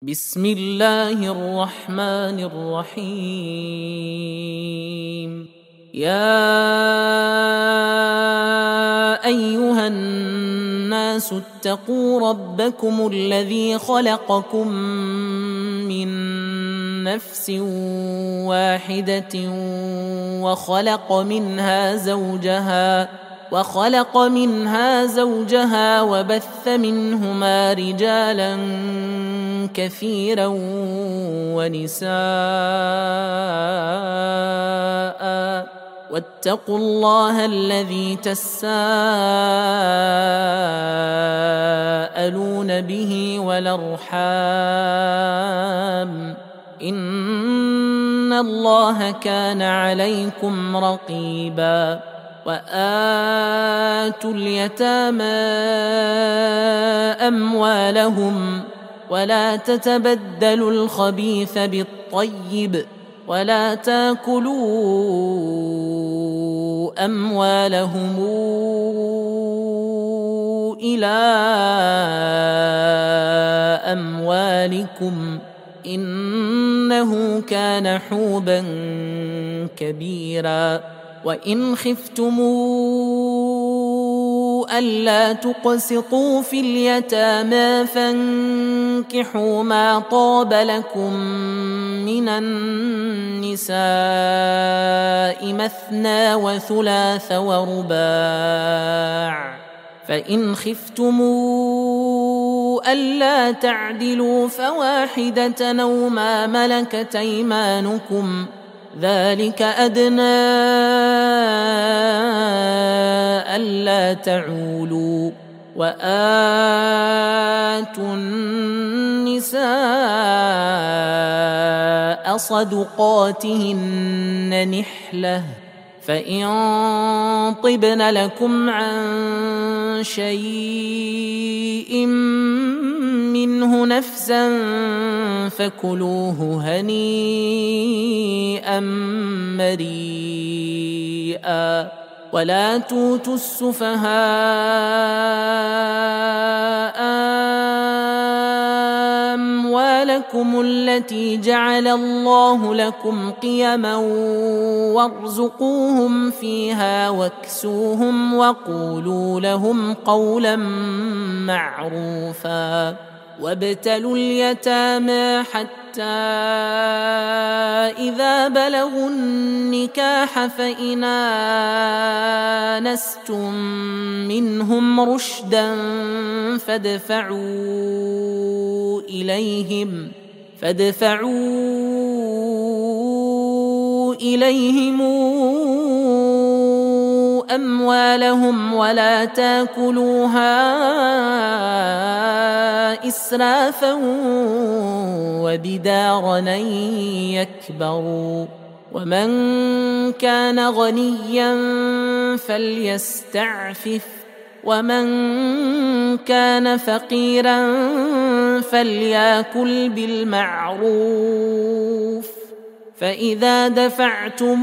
بسم الله الرحمن الرحيم. يا أيها الناس اتقوا ربكم الذي خلقكم من نفس واحدة وخلق منها زوجها وبث منهما رجالا كثيرا ونساء، واتقوا الله الذي تساءلون به والأرحام، إن الله كان عليكم رقيبا. وآتوا اليتامى أموالهم ولا تتبدلوا الخبيث بالطيب ولا تاكلوا أموالهم إلى أموالكم إنه كان حوبا كبيرا. وإن خفتموا ألا تقسطوا في اليتامى فانكحوا ما طاب لكم من النساء مثنى وثلاث ورباع، فإن خفتموا ألا تعدلوا فواحدة أو ما ملكت أيمانكم ذلك أدنى ألا تعولوا. وآتوا النساء صدقاتهن نحلة، فإن طبن لكم عن شيء منه نفسا فكلوه هنيئا مريئا. ولا توتوا السفهاء أموالكم التي جعل الله لكم قيما وارزقوهم فيها واكسوهم وقولوا لهم قولا معروفا. وابتلوا اليتامى حتى إذا بلغوا النكاح فإن آنستم منهم رشدا فادفعوا إليهم أموالهم ولا تاكلوها إسرافا وبدارا أن يكبروا. ومن كان غنيا فليستعفف، ومن كان فقيرا فليأكل بالمعروف. فإذا دفعتم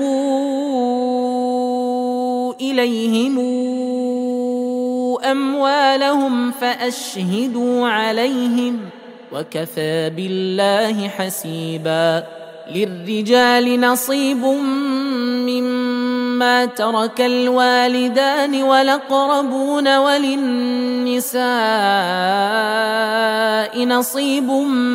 إليهم أموالهم فأشهدوا عليهم وكفى بالله حسيبا. للرجال نصيب مما ترك الوالدان والأقربون، وللنساء نصيب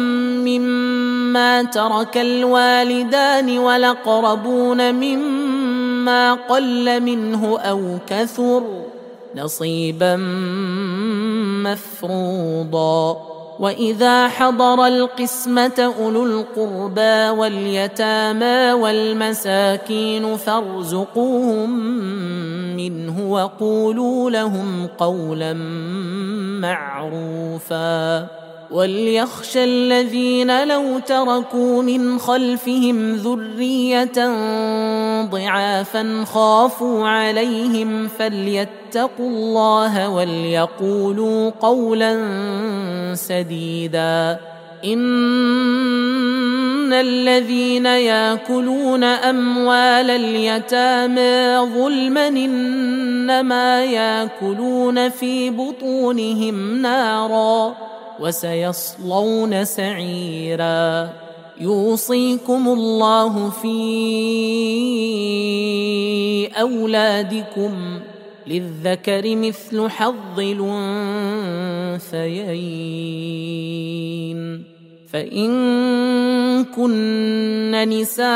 مما ترك الوالدان والأقربون مما قل منه أو كثر نصيبا مفروضا. وإذا حضر القسمة أولو القربى واليتامى والمساكين فارزقوهم منه وقولوا لهم قولا معروفا. وليخشى الذين لو تركوا من خلفهم ذرية ضعافا خافوا عليهم فليتقوا الله وليقولوا قولا سديدا. إن الذين يأكلون أموال اليتامى ظلما إنما يأكلون في بطونهم نارا وسيصلون سعيرا. يوصيكم الله في أولادكم للذكر مثل حظ الأنثيين، فإن كن نساء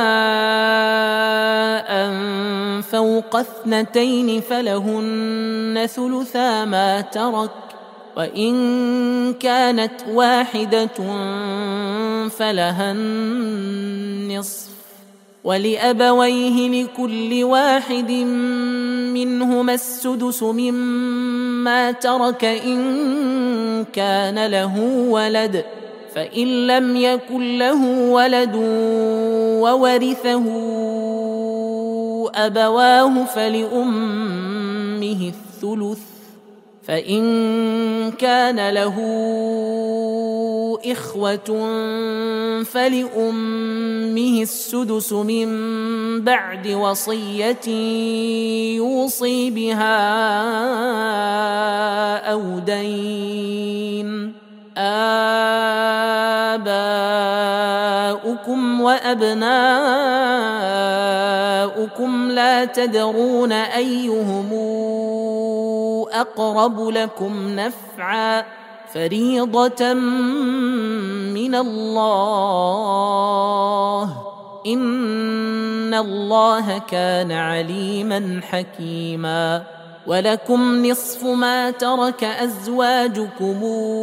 فوق 2 فلهن ثلثا ما ترك، وإن كانت واحدة فلها النصف، ولأبويه لكل واحد منهما السدس مما ترك إن كان له ولد، فإن لم يكن له ولد وورثه أبواه فلأمه الثلث، فإن كان له إخوة فلأمه السدس من بعد وصية يوصي بها أو دين. آباؤكم وأبناؤكم لا تدرون أيهم أقرب لكم نفعا، فريضة من الله، إن الله كان عليما حكيما. ولكم نصف ما ترك أزواجكم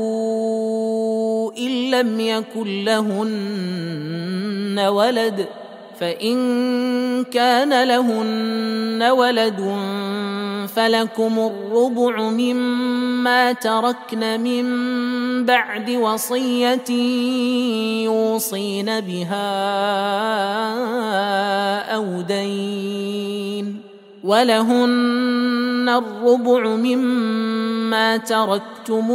إن لم يكن لهن ولد، فإن كان لهن ولد فلكم الربع مما تركن من بعد وصية يوصين بها أو دين، ولهن الربع مما تركتم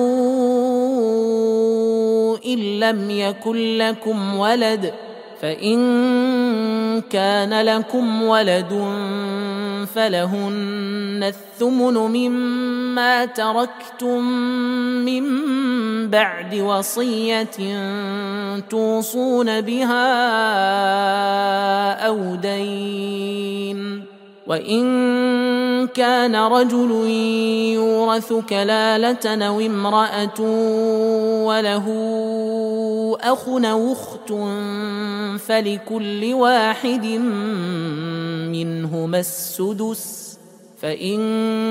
إن لم يكن لكم ولد، فإن كان لكم ولد فلهن الثمن مما تركتم من بعد وصية توصون بها أو دين. وإن كان رجل يورث كلالة أو امرأة وله أخ أو أخت فلكل واحد منهما السدس، فإن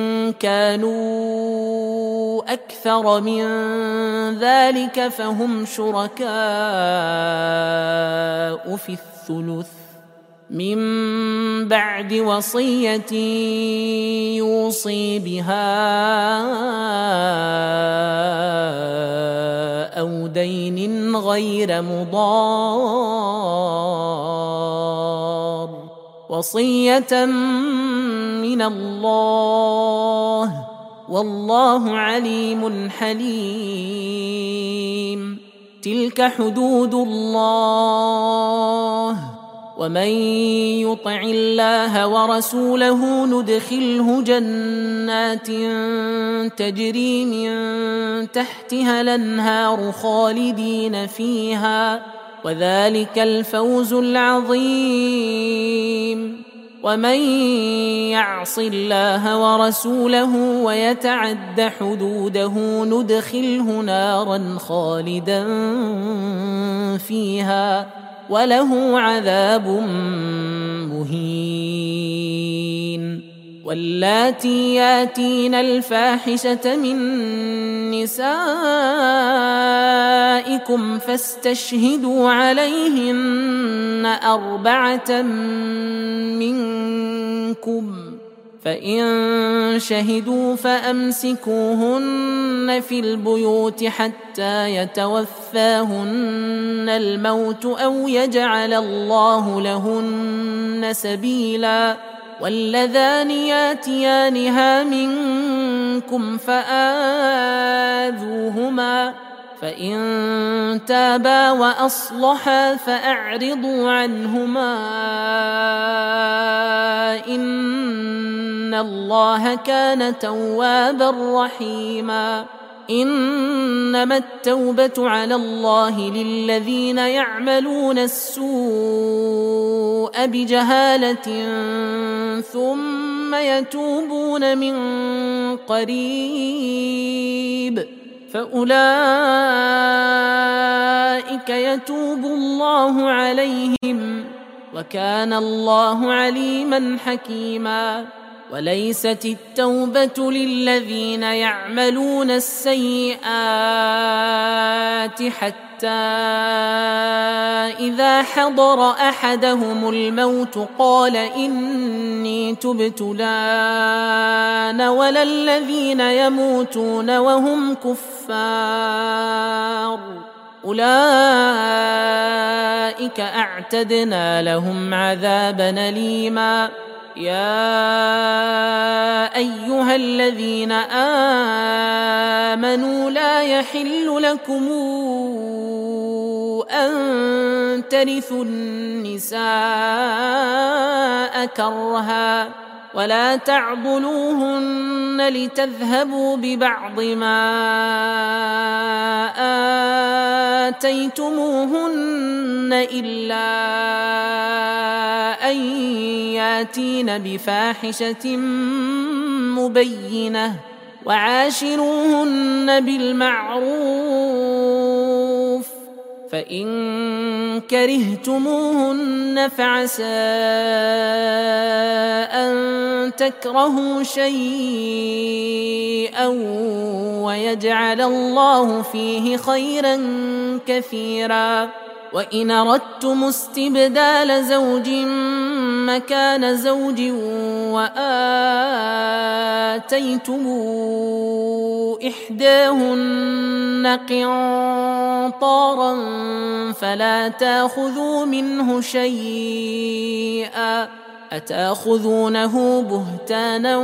كانوا أكثر من ذلك فهم شركاء في الثلث من بعد وصية يوصي بها أو دين غير مضار، وصية من الله، والله عليم حليم. تلك حدود الله، ومن يطع الله ورسوله ندخله جنات تجري من تحتها الأنهار خالدين فيها، وذلك الفوز العظيم. ومن يعص الله ورسوله ويتعد حدوده ندخله نارا خالدا فيها وله عذاب مهين. واللاتي ياتين الفاحشة من نسائكم فاستشهدوا عليهن 4 منكم، فإن شهدوا فأمسكوهن في البيوت حتى يتوفاهن الموت أو يجعل الله لهن سبيلا. واللذان ياتيانها منكم فآذوهما، فإن تابا وأصلحا فأعرضوا عنهما إن الله كان توابا رحيما. إنما التوبة على الله للذين يعملون السوء بجهالة ثم يتوبون من قريب فأولئك يتوب الله عليهم وكان الله عليما حكيما. وليست التوبة للذين يعملون السيئات حتى إذا حضر أحدهم الموت قال إني تبت الآن ولا الذين يموتون وهم كفار أولئك أعتدنا لهم عذابا أليما. يا أيها الذين آمنوا لا يحل لكم أن ترثوا النساء كرها ولا تعضلوهن لتذهبوا ببعض ما آتيتموهن إلا أن ياتين بفاحشة مبينة وعاشروهن بالمعروف فإن كرهتموهن فعسى أن تكرهوا شيئا ويجعل الله فيه خيرا كثيرا. وإن أردتم استبدال زوج مكان زوج وآتيتم إحداهن قنطارا فلا تأخذوا منه شيئا أتأخذونه بهتانا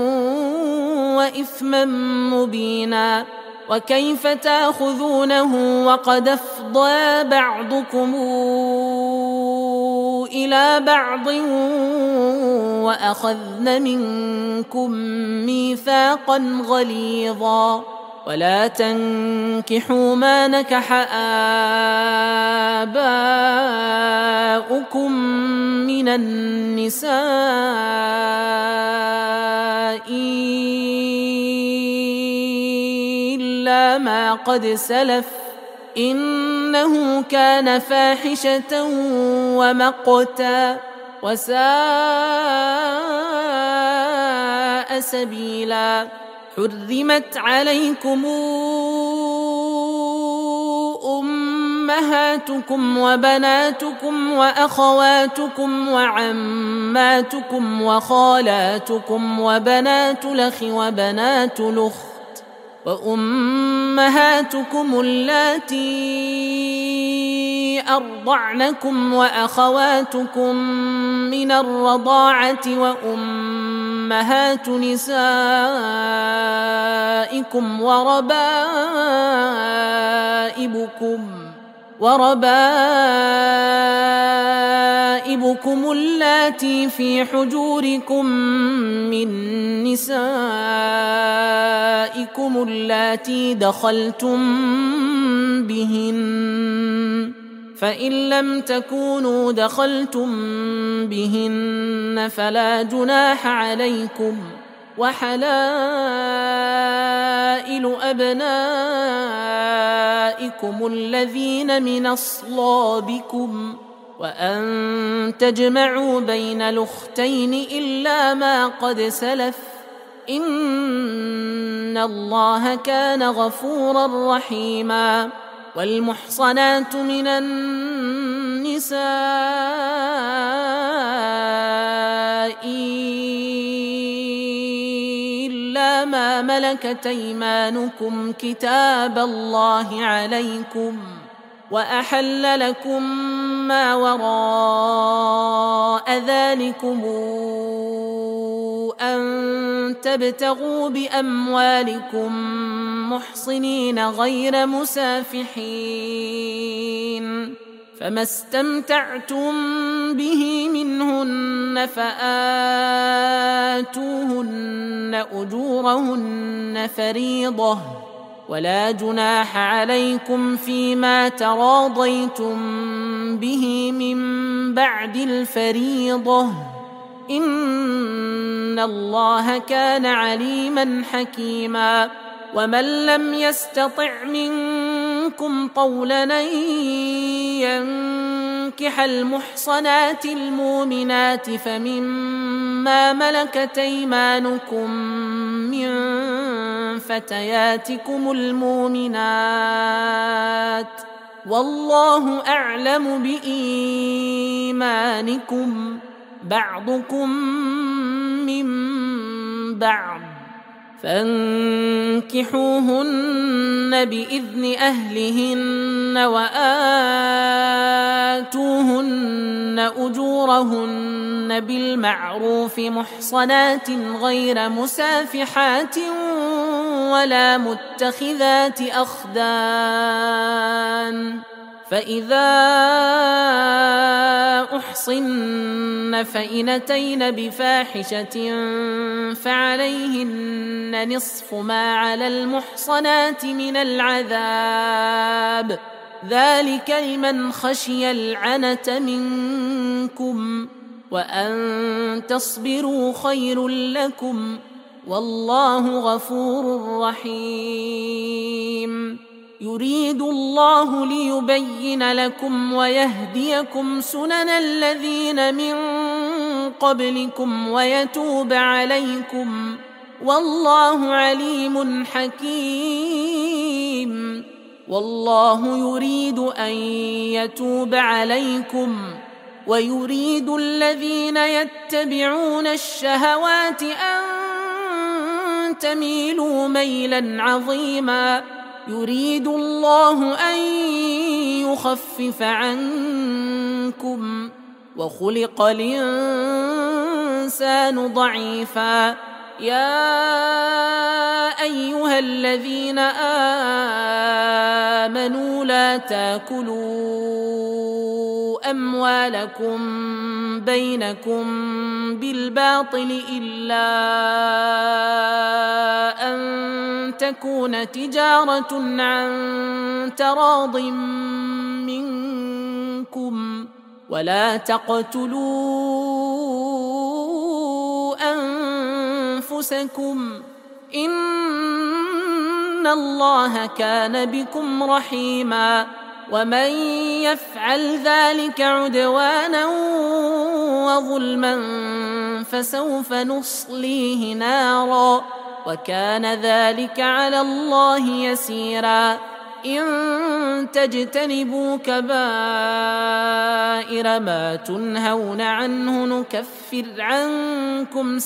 وإثما مبينا. وكيف تأخذونه وقد أفضى بعضكم إلى بعض وأخذن منكم ميثاقا غليظا. ولا تنكحوا ما نكح آباؤكم من النساء إلا ما قد سلف إنه كان فاحشة ومقتا وساء سبيلا. حرمت عليكم أمهاتكم وبناتكم وأخواتكم وعماتكم وخالاتكم وبنات الأخ وبنات الأخت وأمهاتكم اللاتي أرضعنكم وأخواتكم من الرضاعة وأمهات نسائكم وربائبكم اللاتي في حجوركم من نسائكم اللاتي دخلتم بهن فإن لم تكونوا دخلتم بهن فلا جناح عليكم. وحلائل أبنائكم الذين من أصلابكم وأن تجمعوا بين الأختين إلا ما قد سلف إن الله كان غفورا رحيما. والمحصنات من النساء إلا ما ملكت أيمانكم كتاب الله عليكم وأحل لكم ما وراء ذلكم أن تبتغوا بأموالكم محصنين غير مسافحين فما استمتعتم به منهن فآتوهن أجورهن فريضة ولا جناح عليكم فيما تراضيتم به من بعد الفريضة إن الله كان عليما حكيما ومن لم يستطع منكم طولا أن ينكح المحصنات المؤمنات فمما ملكت أيمانكم من فتياتكم المؤمنات والله أعلم بإيمانكم بعضكم من بعض فانكحوهن بإذن أهلهن وآتوهن أجورهن بالمعروف محصنات غير مسافحات ولا متخذات أخدان فإذا أحصن فإن أتين بفاحشة فعليهن نصف ما على المحصنات من العذاب ذلك لمن خشي العنة منكم وأن تصبروا خير لكم والله غفور رحيم يريد الله ليبين لكم ويهديكم سنن الذين من قبلكم ويتوب عليكم والله عليم حكيم والله يريد أن يتوب عليكم ويريد الذين يتبعون الشهوات أن تميلوا ميلا عظيما يريد الله أن يخفف عنكم وخلق الإنسان ضعيفا يا أيها الذين آمنوا لا تاكلوا أموالكم بينكم بالباطل إلا أن تكون تجارة عن تراض منكم ولا تقتلوا أنفسكم إن الله كان بكم رحيما ومن يفعل ذلك عدوانا وظلما فسوف نصليه نارا وكان ذلك على الله يسيرا إن تجتنبوا كبائر ما تنهون عنه نكفر عنكم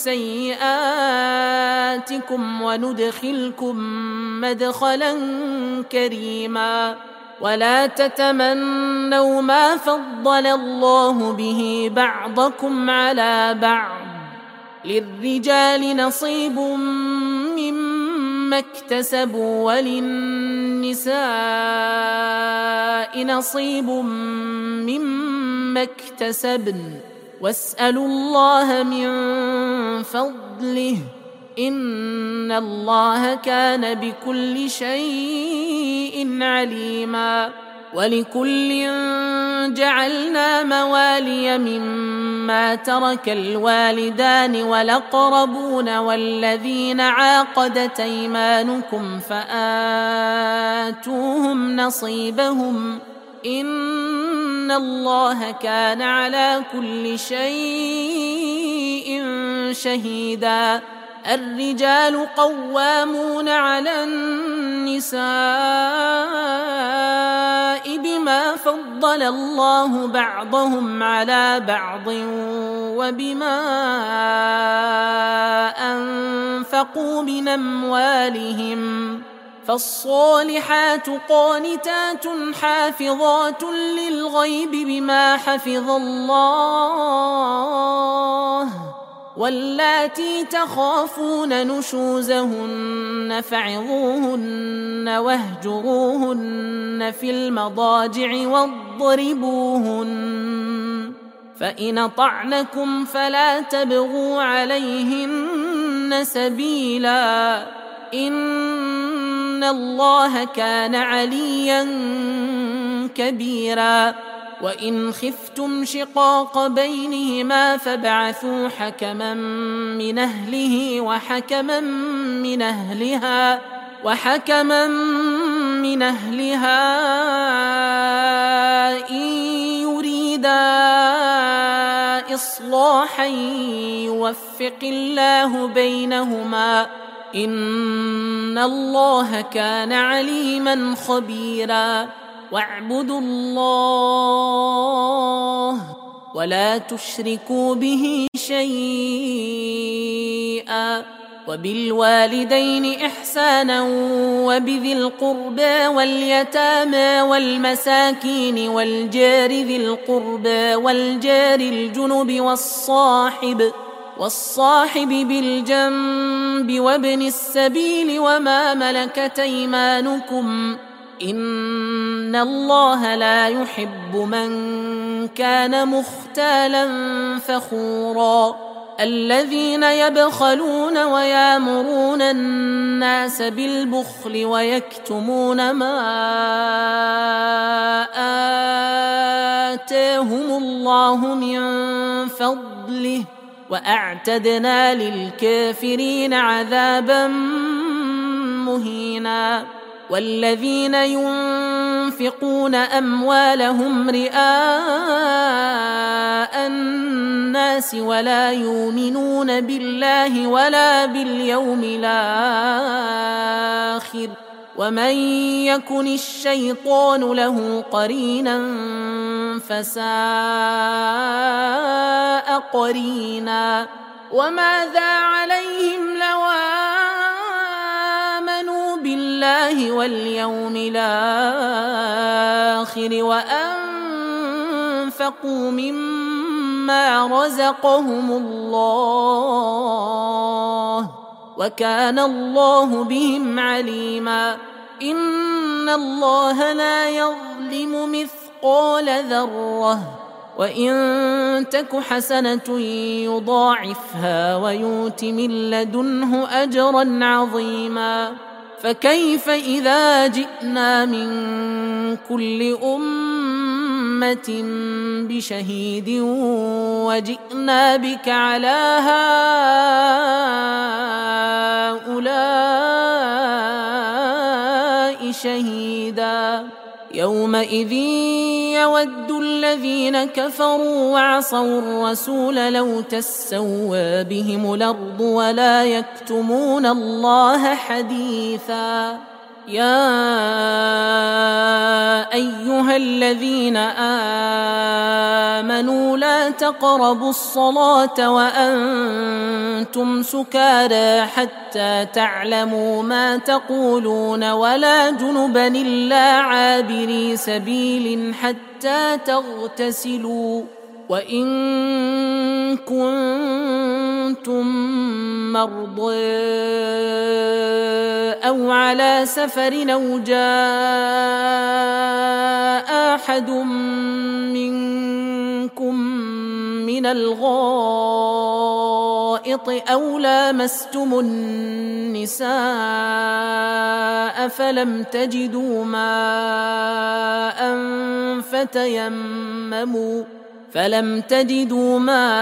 سيئاتكم وندخلكم مدخلا كريما ولا تتمنوا ما فضل الله به بعضكم على بعض للرجال نصيب مما اكتسبوا وللنساء نصيب مما اكتسبن واسألوا الله من فضله إن الله كان بكل شيء عليما ولكل جعلنا موالي مما ترك الوالدان والأقربون والذين عاقدت أيمانكم فآتوهم نصيبهم إن الله كان على كل شيء شهيدا الرجال قوامون على النساء بما فضل الله بعضهم على بعض وبما أنفقوا من أموالهم فالصالحات قانتات حافظات للغيب بما حفظ الله واللاتي تخافون نشوزهن فعظوهن واهجروهن في المضاجع واضربوهن فإن أطعنكم فلا تبغوا عليهن سبيلا إن الله كان عليا كبيرا وإن خفتم شقاق بينهما فابعثوا حكما من أهله وحكما من أهلها إن يريدا إصلاحا يوفق الله بينهما إن الله كان عليما خبيرا واعبدوا الله ولا تشركوا به شيئا وبالوالدين إحسانا وبذي القربى واليتامى والمساكين والجار ذي القربى والجار الجنب والصاحب بالجنب وابن السبيل وما ملكت أيمانكم إن الله لا يحب من كان مختالا فخورا الذين يبخلون ويامرون الناس بالبخل ويكتمون ما آتاهم الله من فضله وأعتدنا للكافرين عذابا مهينا والذين ينفقون أموالهم رئاء الناس ولا يؤمنون بالله ولا باليوم الآخر ومن يكن الشيطان له قرينا فساء قرينا وماذا عليهم لو آمنوا بالله واليوم الآخر وأنفقوا مما رزقهم الله وكان الله بهم عليما إن الله لا يظلم مثقال ذرة وإن تك حسنة يضاعفها ويؤت من لدنه أجرا عظيما فكيف إذا جئنا من كل أمة بشهيد وجئنا بك على هؤلاء شهيدا يومئذ يود الذين كفروا وعصوا الرسول لو تسوى بهم الأرض ولا يكتمون الله حديثا يا أيها الذين آمنوا لا تقربوا الصلاة وأنتم سكارى حتى تعلموا ما تقولون ولا جنبا إلا عابري سبيل حتى تغتسلوا وإن كنتم مرضى أو على سفر أو جاء أحد منكم من الغائط أو لامستم النساء فلم تجدوا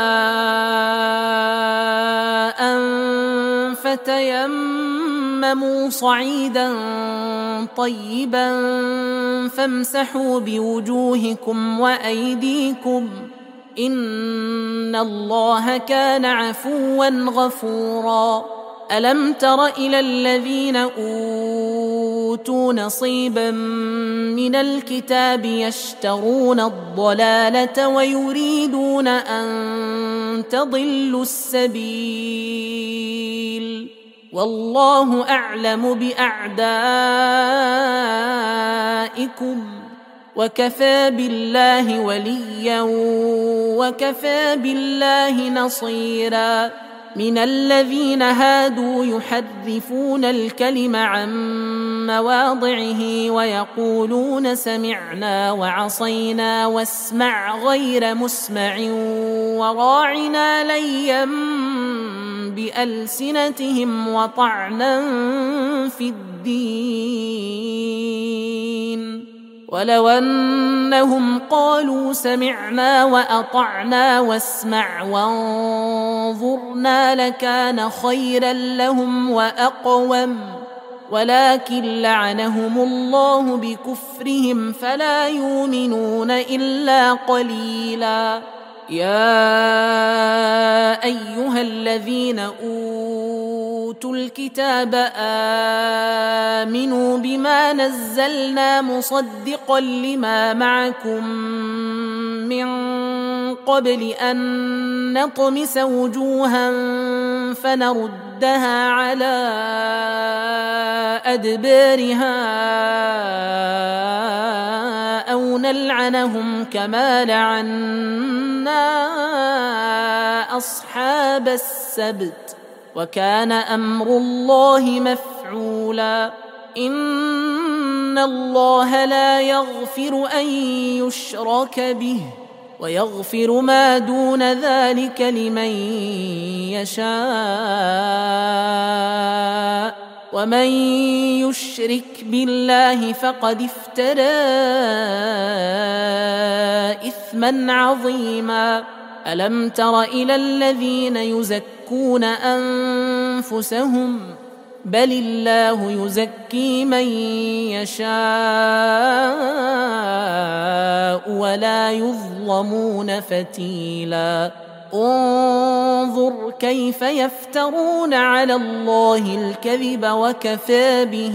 ماء فتيمموا صعيدا طيبا فامسحوا بوجوهكم وأيديكم إن الله كان عفوا غفورا ألم تر إلى الذين أوتوا نصيبا من الكتاب يشترون الضلالة ويريدون أن تضلوا السبيل والله أعلم بأعدائكم وكفى بالله وليا وكفى بالله نصيرا من الذين هادوا يحرفون الكلم عن مواضعه ويقولون سمعنا وعصينا واسمع غير مسمع وراعنا ليا بألسنتهم وطعنا في الدين. ولو أنهم قالوا سمعنا وأطعنا واسمع وانظرنا لكان خيرا لهم وأقوم، ولكن لعنهم الله بكفرهم فلا يؤمنون إلا قليلا. يا أيها الذين أوتوا الكتاب آمنوا بما نزلنا مصدقا لما معكم من قبل أن نطمس وجوها فنردها على أدبارها أو نلعنهم كما لعنا أصحاب السبت وكان أمر الله مفعولا. إن الله لا يغفر أن يشرك به ويغفر ما دون ذلك لمن يشاء، ومن يشرك بالله فقد افترى إثما عظيما. ألم تر إلى الذين يزكون أنفسهم بل الله يزكي من يشاء ولا يظلمون فتيلا. انظر كيف يفترون على الله الكذب وكفى به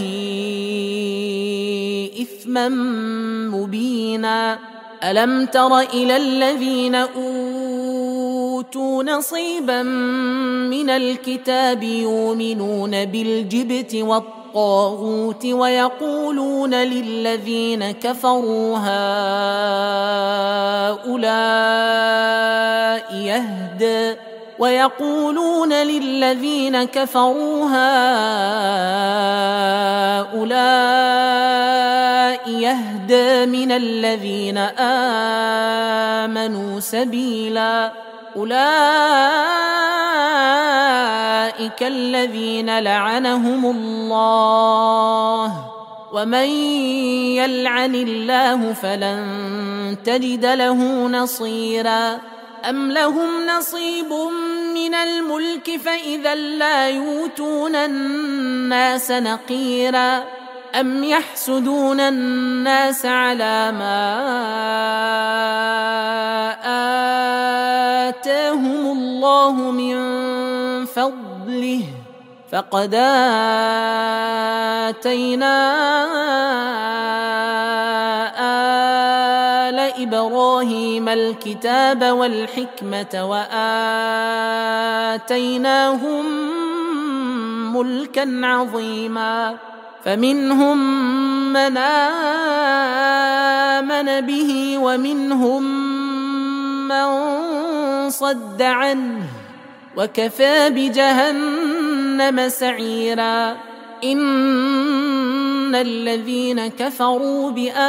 إثما مبينا. ألم تر إلى الذين أوتوا نصيبا من الكتاب يؤمنون بالجبت والطاغوت ويقولون للذين كفروا هؤلاء يهدى من الذين آمنوا سبيلا. أولئك الذين لعنهم الله ومن يلعن الله فلن تجد له نصيرا. أم لهم نصيب من الملك فإذا لا يؤتون الناس نقيرا. أم يحسدون الناس على ما آتاهم الله من فضله فقد آتينا آل إبراهيم الكتاب والحكمة وآتيناهم ملكا عظيما. فمنهم من آمن به ومنهم من صد عنه وكفى بجهنم سعيرا. إن الذين كفروا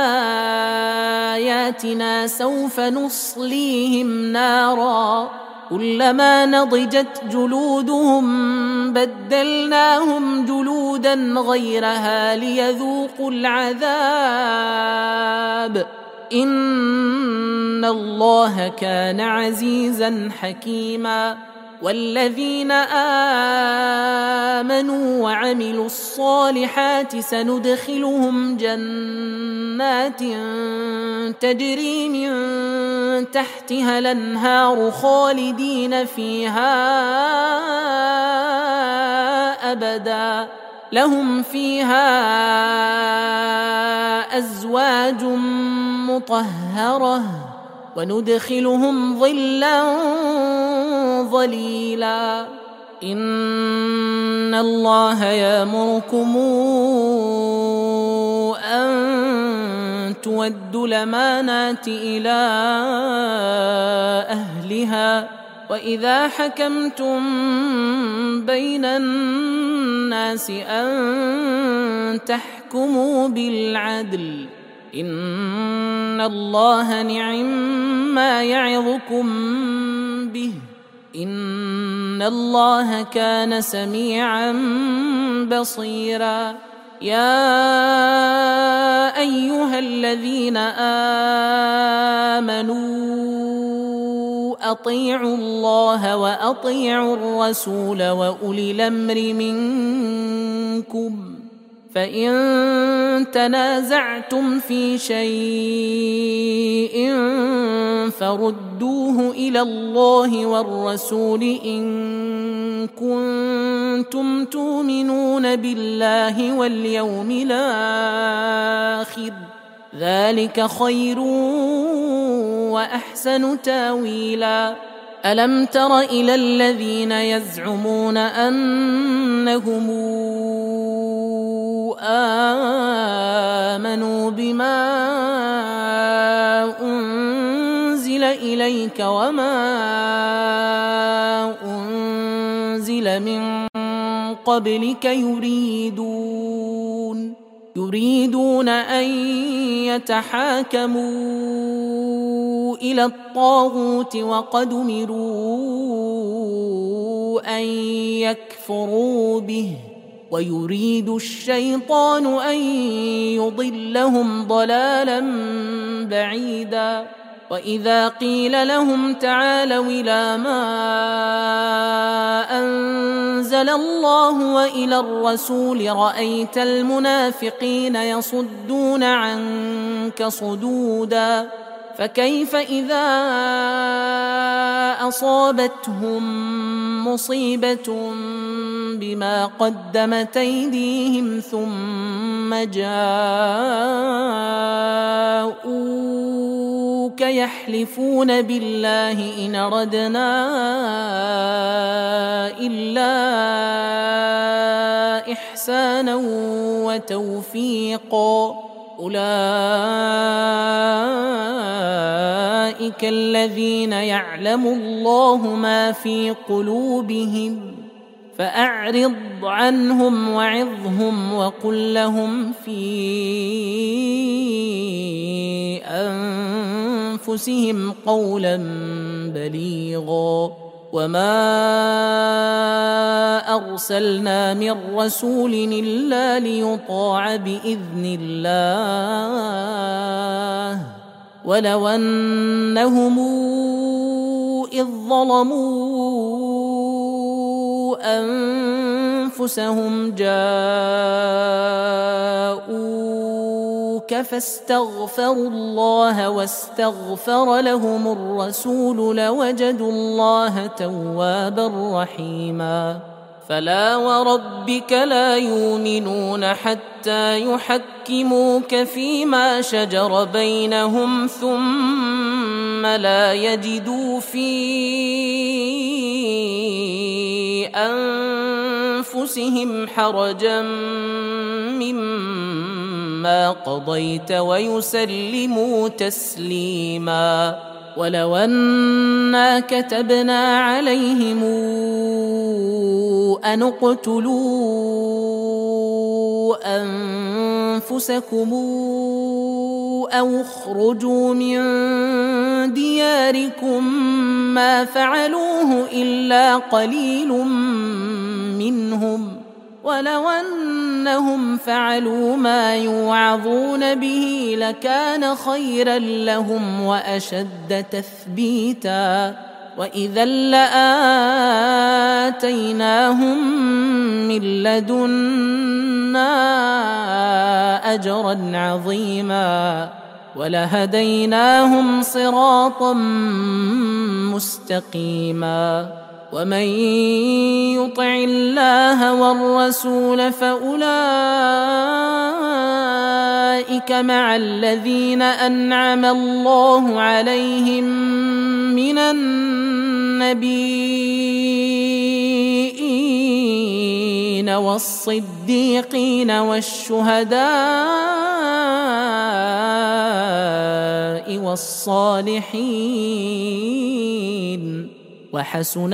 بآياتنا سوف نصليهم نارا كلما نضجت جلودهم بدلناهم جلودا غيرها ليذوقوا العذاب إن الله كان عزيزا حكيما. والذين آمنوا وعملوا الصالحات سندخلهم جنات تجري من تحتها الأنهار خالدين فيها أبدا لهم فيها أزواج مطهرة وندخلهم ظلا ظليلا. إن الله يأمركم أن تودوا الأمانات إلى أهلها وإذا حكمتم بين الناس أن تحكموا بالعدل إن الله نعم ما يعظكم به إن الله كان سميعا بصيرا يا أيها الذين آمنوا أطيعوا الله وأطيعوا الرسول وأولي الأمر منكم فإن تنازعتم في شيء فردوه إلى الله والرسول إن كنتم تؤمنون بالله واليوم الآخر ذلك خير وأحسن تاويلا ألم تر إلى الذين يزعمون أنهم آمنوا بما أنزل إليك وما أنزل من قبلك يريدون أن يتحاكموا إلى الطاغوت وقد أمروا أن يكفروا به ويريد الشيطان أن يضلهم ضلالا بعيدا وإذا قيل لهم تعالوا إلى ما أنزل الله وإلى الرسول رأيت المنافقين يصدون عنك صدودا فكيف إذا أصابتهم مصيبة بما قدمت أيديهم ثم جاءوك يحلفون بالله إن أردنا إلا إحسانا وتوفيقا أولئك الذين يعلم الله ما في قلوبهم فأعرض عنهم وعظهم وقل لهم في أنفسهم قولا بليغا وما أرسلنا من رسول إلا ليطاع بإذن الله ولو أنهم إذ ظلموا أنفسهم جاءوك فاستغفروا الله واستغفر لهم الرسول لوجدوا الله توابا رحيما فلا وربك لا يؤمنون حتى يحكموك فيما شجر بينهم ثم لا يجدوا في أنفسهم حرجا مما قضيت ويسلموا تسليما ولو أنا كتبنا عليهم أن اقتلوا أنفسكم أو اخرجوا من دياركم ما فعلوه إلا قليل منهم ولو أنهم فعلوا ما يوعظون به لكان خيرا لهم وأشد تثبيتا وإذا لآتيناهم من لدنا أجرا عظيما ولهديناهم صراطا مستقيما ومن يطع الله والرسول فأولئك مع الذين أنعم الله عليهم من النبيين والصديقين والشهداء والصالحين وحسن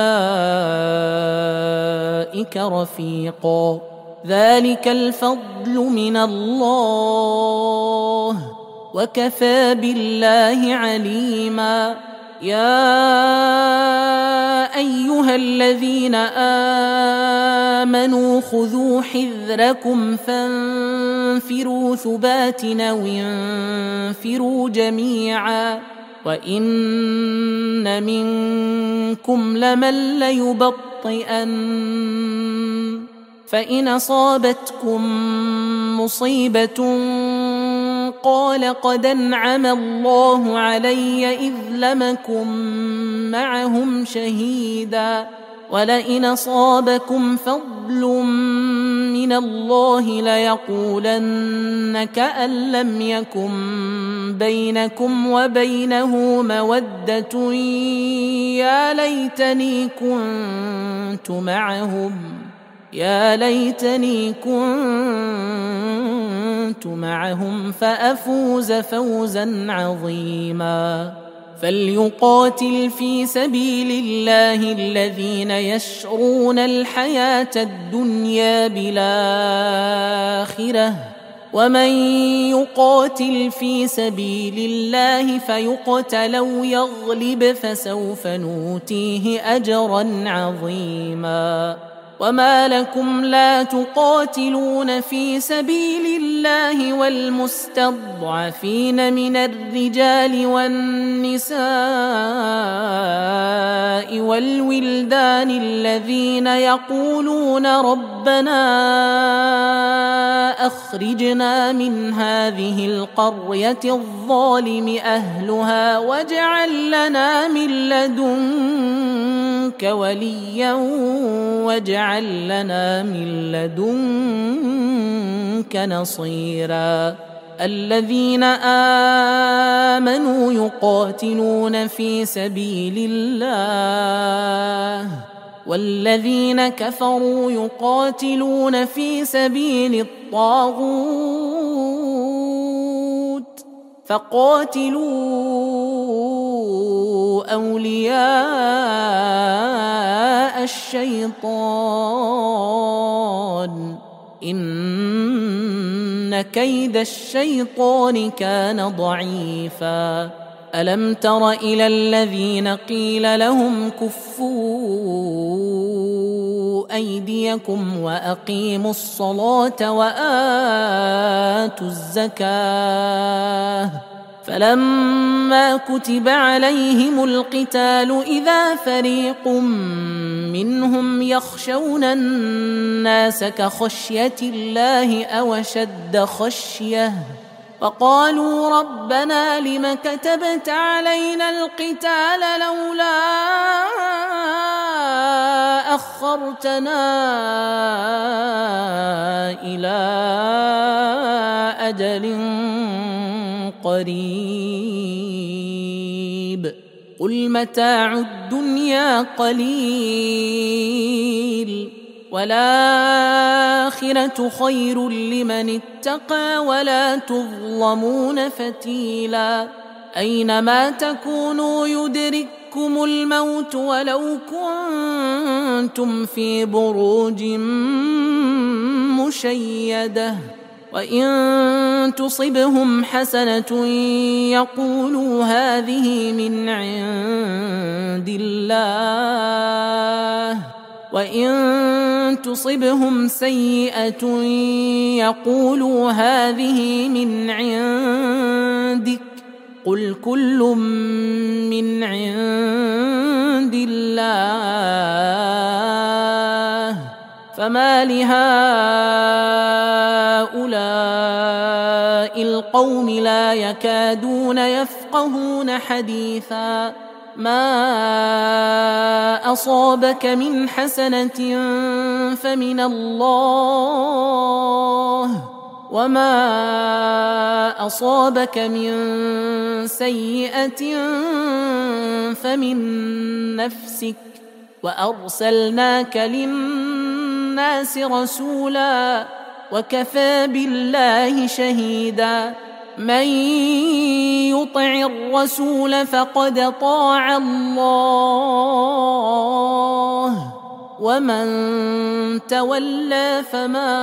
أولئك رفيقا ذلك الفضل من الله وكفى بالله عليما يا أيها الذين آمنوا خذوا حذركم فانفروا ثبات أو انفروا جميعا وإن منكم لمن ليبطئن فإن أصابتكم مصيبة قال قد أنعم الله علي إذ لم أكن معهم شهيدا ولئن أصابكم فضل من الله ليقولن كأن لم يكن بينكم وبينه مودة يا ليتني كنت معهم فأفوز فوزا عظيما فليقاتل في سبيل الله الذين يشرون الحياة الدنيا بالآخرة ومن يقاتل في سبيل الله فيقتل أو يغلب فسوف نؤتيه أجرا عظيما وما لكم لا تقاتلون في سبيل الله والمستضعفين من الرجال والنساء والولدان الذين يقولون ربنا أخرجنا من هذه القرية الظالم أهلها واجعل لنا من لدنك وليا واجعل لنا من لدنك نصيرا الذين آمنوا يقاتلون في سبيل الله والذين كفروا يقاتلون في سبيل الطاغوت فقاتلوا أولياء الشيطان إن كيد الشيطان كان ضعيفا ألم تر إلى الذين قيل لهم كفوا أيديكم وأقيموا الصلاة وآتوا الزكاة فلما كتب عليهم القتال إذا فريق منهم يخشون الناس كخشية الله أو أشد خشية وقالوا ربنا لم كتبت علينا القتال لولا أخرتنا إلى أجل قريب قل متاع الدنيا قليل والآخرة خير لمن اتقى ولا تظلمون فتيلا أينما تكونوا يدرككم الموت ولو كنتم في بروج مشيدة وإن تصبهم حسنة يقولوا هذه من عند الله وإن تصبهم سيئة يقولوا هذه من عندك قل كل من عند الله فما لهؤلاء القوم لا يكادون يفقهون حديثا ما أصابك من حسنة فمن الله وما أصابك من سيئة فمن نفسك وأرسلناك للناس رسولا وكفى بالله شهيدا من يطع الرسول فقد طاع الله ومن تولى فما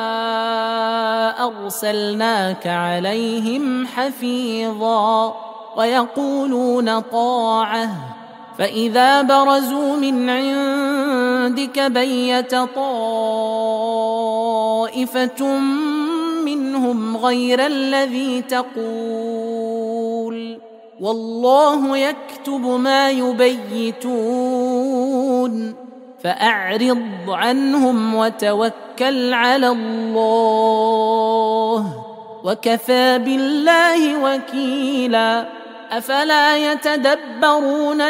أرسلناك عليهم حفيظا ويقولون طاعة فإذا برزوا من عندك بيت طائفة منهم غير الذي تقول والله يكتب ما يبيتون فأعرض عنهم وتوكل على الله وكفى بالله وكيلا أفلا يتدبرون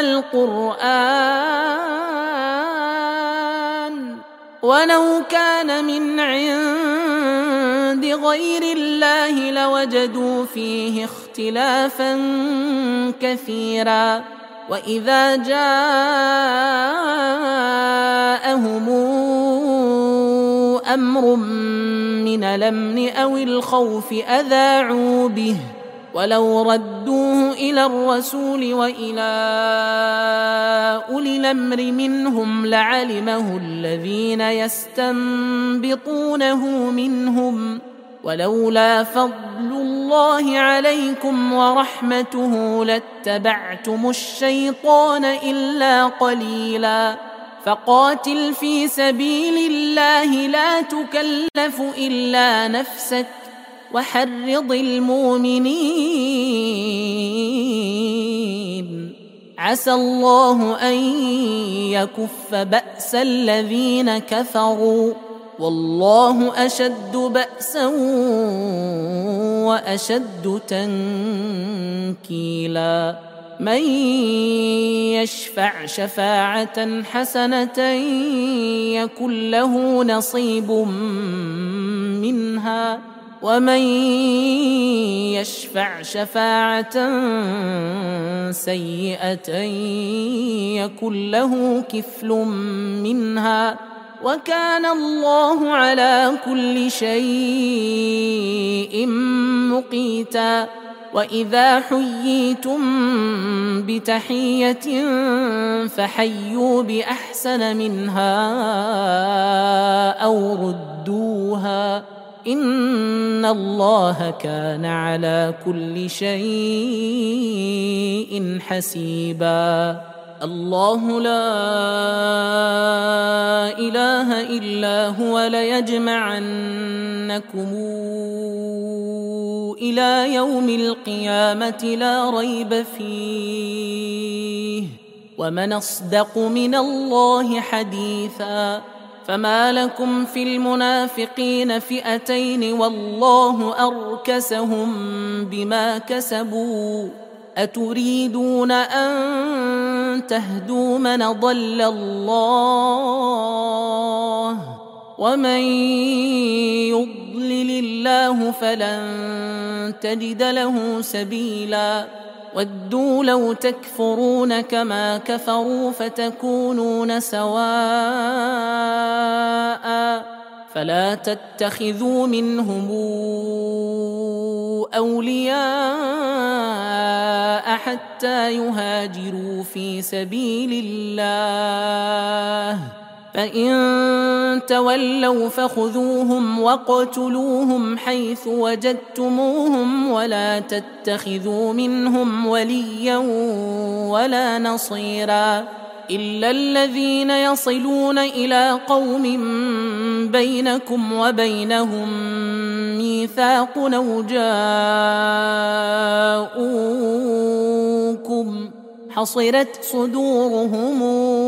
القرآن ولو كان من عند غير الله لوجدوا فيه اختلافا كثيرا وإذا جاءهم أمر من الأمن أو الخوف أذاعوا به ولو ردوه إلى الرسول وإلى أولي الأمر منهم لعلمه الذين يستنبطونه منهم ولولا فضل الله عليكم ورحمته لاتبعتم الشيطان إلا قليلا فقاتل في سبيل الله لا تكلف إلا نفسك وحرض المؤمنين عسى الله أن يكف بأس الذين كفروا والله أشد بأسا وأشد تنكيلا من يشفع شفاعة حسنة يكن له نصيب منها ومن يشفع شفاعة سيئة يكن له كفل منها وكان الله على كل شيء مقيتا وإذا حييتم بتحية فحيوا بأحسن منها أو ردوها إن الله كان على كل شيء حسيبا الله لا إله إلا هو ليجمعنكم إلى يوم القيامة لا ريب فيه ومن أصدق من الله حديثا فما لكم في المنافقين فئتين والله أركسهم بما كسبوا أتريدون أن تهدوا من ضل الله ومن يضلل الله فلن تجد له سبيلا ودوا لو تكفرون كما كفروا فتكونون سواء فلا تتخذوا منهم أولياء حتى يهاجروا في سبيل الله فإن تولوا فخذوهم واقتلوهم حيث وجدتموهم ولا تتخذوا منهم وليا ولا نصيرا إلا الذين يصلون إلى قوم بينكم وبينهم ميثاق أو جاءوكم حصرت صدورهم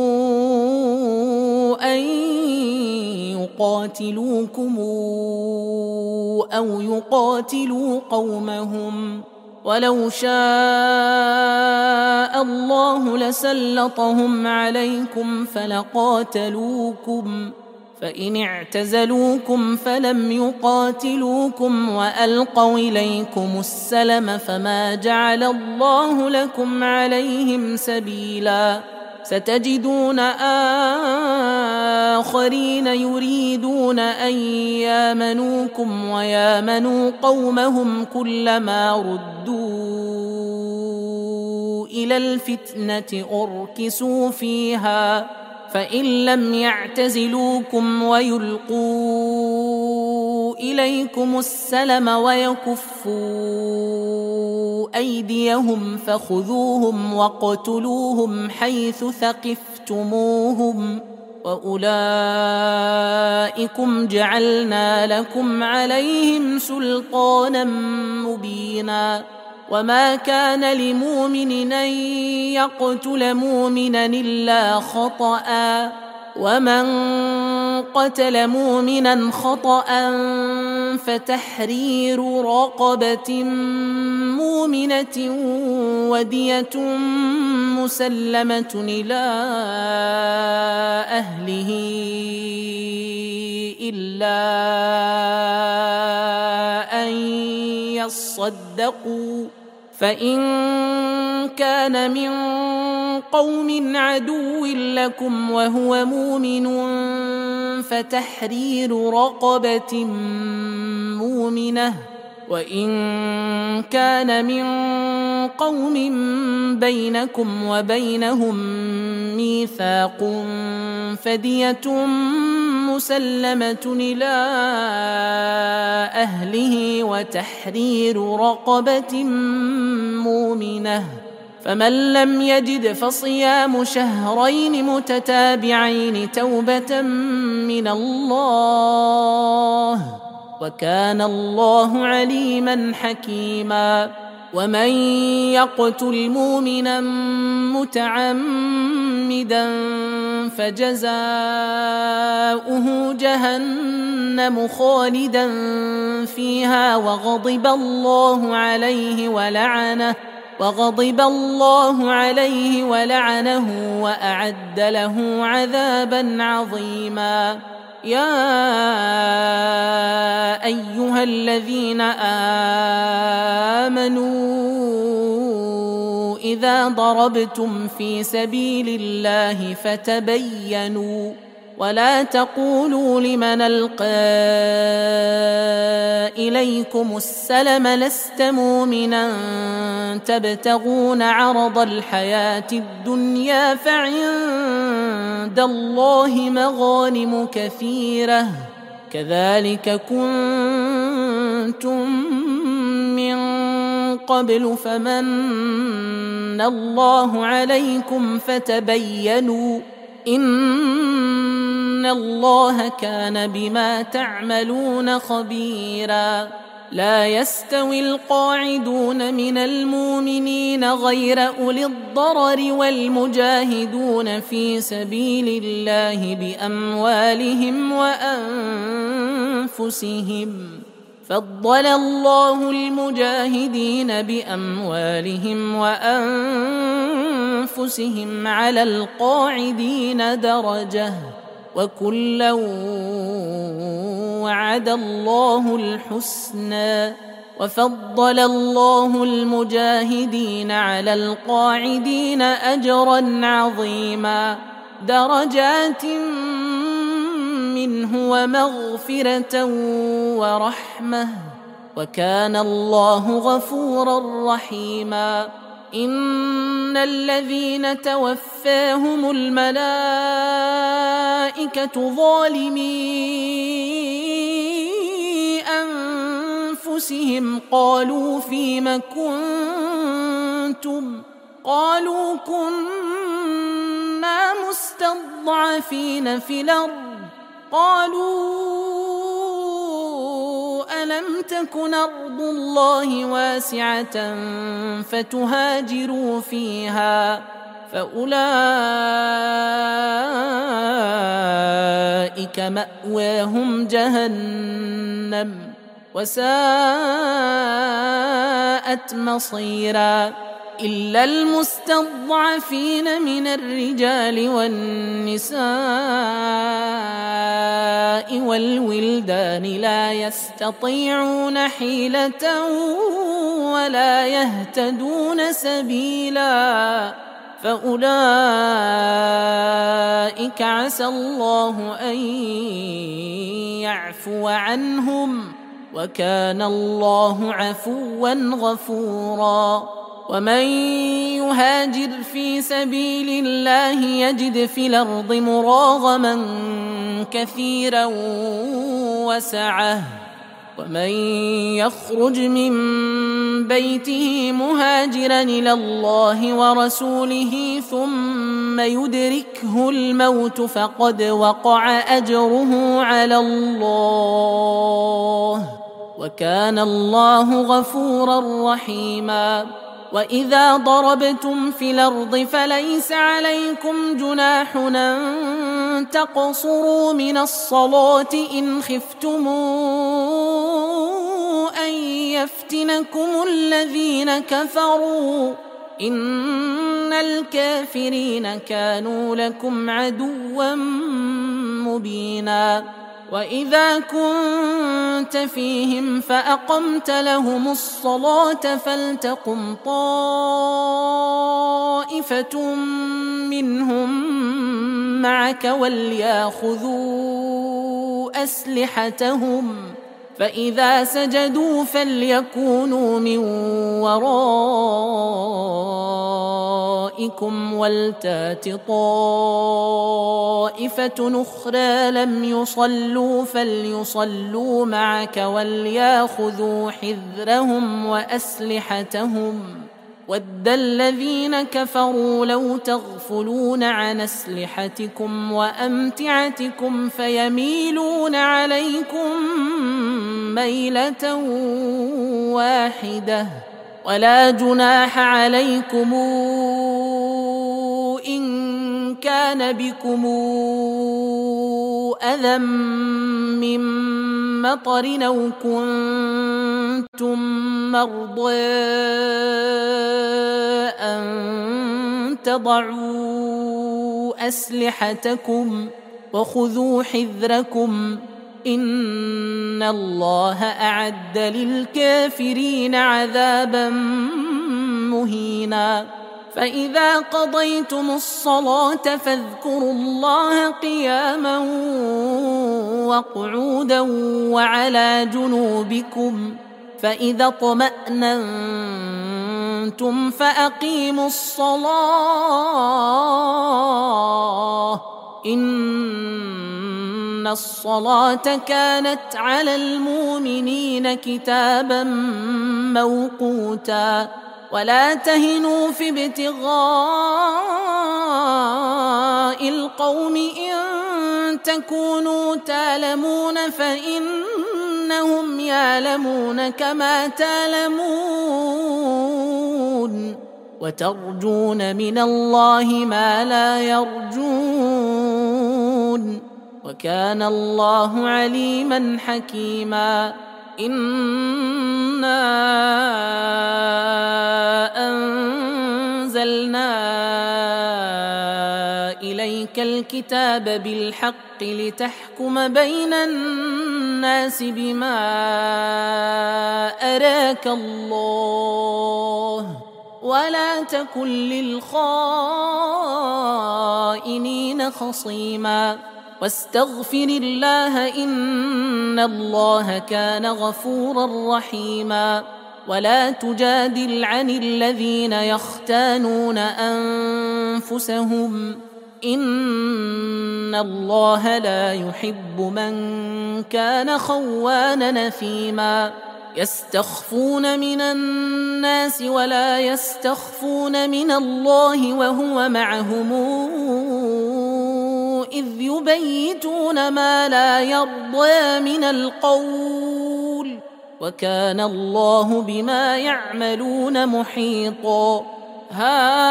أن يقاتلوكم أو يقاتلوا قومهم ولو شاء الله لسلطهم عليكم فلقاتلوكم فإن اعتزلوكم فلم يقاتلوكم وألقوا إليكم السلم فما جعل الله لكم عليهم سبيلا ستجدون آخرين يريدون أن يامنوكم ويامنوا قومهم كلما ردوا إلى الفتنة أركسوا فيها فإن لم يعتزلوكم ويلقوا إليكم السلم ويكفوا أيديهم فخذوهم واقتلوهم حيث ثقفتموهم وأولئكم جعلنا لكم عليهم سلطانا مبينا وما كان لمؤمن أن يقتل مؤمنا إلا خطأ ومن قتل مؤمنا خطأ فتحرير رقبة مؤمنة ودية مسلمة إلى أهله إلا أن يصدقوا فإن كان من قوم عدو لكم وهو مؤمن فتحرير رقبة مؤمنة وإن كان من قوم بينكم وبينهم ميثاق فدية مسلمة إلى أهله وتحرير رقبة مؤمنة فمن لم يجد فصيام شهرين متتابعين توبة من الله وكان الله عليما حكيما ومن يقتل مؤمنا متعمدا فجزاؤه جهنم خالدا فيها وغضب الله عليه ولعنه وأعد له عذابا عظيما يا أيها الذين آمنوا إذا ضربتم في سبيل الله فتبينوا ولا تقولوا لمن ألقى إليكم السلم لست مؤمنا تبتغون عرض الحياة الدنيا فعند الله مغانم كثيرة كذلك كنتم من قبل فمن الله عليكم فتبينوا إن الله كان بما تعملون خبيرا لا يستوي القاعدون من المؤمنين غير أولي الضرر والمجاهدون في سبيل الله بأموالهم وأنفسهم فضل الله المجاهدين بأموالهم وأنفسهم على القاعدين درجة وكلا وعد الله الحسنى وفضل الله المجاهدين على القاعدين أجرا عظيما درجات منه ومغفرة ورحمة وكان الله غفورا رحيما إن الذين توفاهم الملائكة ظالمي أنفسهم قالوا فيم كنتم قالوا كنا مستضعفين في الأرض قالوا ألم تكن أرض الله واسعة فتهاجروا فيها فأولئك مأواهم جهنم وساءت مصيرا إلا المستضعفين من الرجال والنساء والولدان لا يستطيعون حيلة ولا يهتدون سبيلا فأولئك عسى الله أن يعفو عنهم وكان الله عفوا غفورا ومن يهاجر في سبيل الله يجد في الأرض مراغما كثيرا وسعة ومن يخرج من بيته مهاجرا إلى الله ورسوله ثم يدركه الموت فقد وقع أجره على الله وكان الله غفورا رحيما. وإذا ضربتم في الأرض فليس عليكم جناح أن تقصروا من الصلاة إن خفتم أن يفتنكم الذين كفروا إن الكافرين كانوا لكم عدوا مبينا. وإذا كنت فيهم فأقمت لهم الصلاة فلتقم طائفة منهم معك وليأخذوا أسلحتهم فإذا سجدوا فليكونوا من ورائكم ولتات طائفة أخرى لم يصلوا فليصلوا معك وليأخذوا حذرهم وأسلحتهم ود الذين كفروا لو تغفلون عن أسلحتكم وأمتعتكم فيميلون عليكم ميلة واحدة ولا جناح عليكم إن كان بكم أذى من مطر أو كنتم مرضى أن تضعوا أسلحتكم وخذوا حذركم إن الله أعد للكافرين عذابا مهينا. فإذا قضيتم الصلاة فاذكروا الله قياما وقعودا وعلى جنوبكم فإذا اطمأننتم فأقيموا الصلاة إن الصلاة كانت على المؤمنين كتابا موقوتا. ولا تهنوا في ابتغاء القوم إن تكونوا تعلمون فإنهم يعلمون كما تعلمون وترجون من الله ما لا يرجون وكان الله عليما حكيما. إنا أنزلنا إليك الكتاب بالحق لتحكم بين الناس بما أراك الله ولا تكن للخائنين خصيما. واستغفر الله إن الله كان غفورا رحيما. ولا تجادل عن الذين يختانون أنفسهم إن الله لا يحب من كان خوانا نثيما. يستخفون من الناس ولا يستخفون من الله وهو معهم إذ يبيتون ما لا يرضى من القول وكان الله بما يعملون محيطا. ها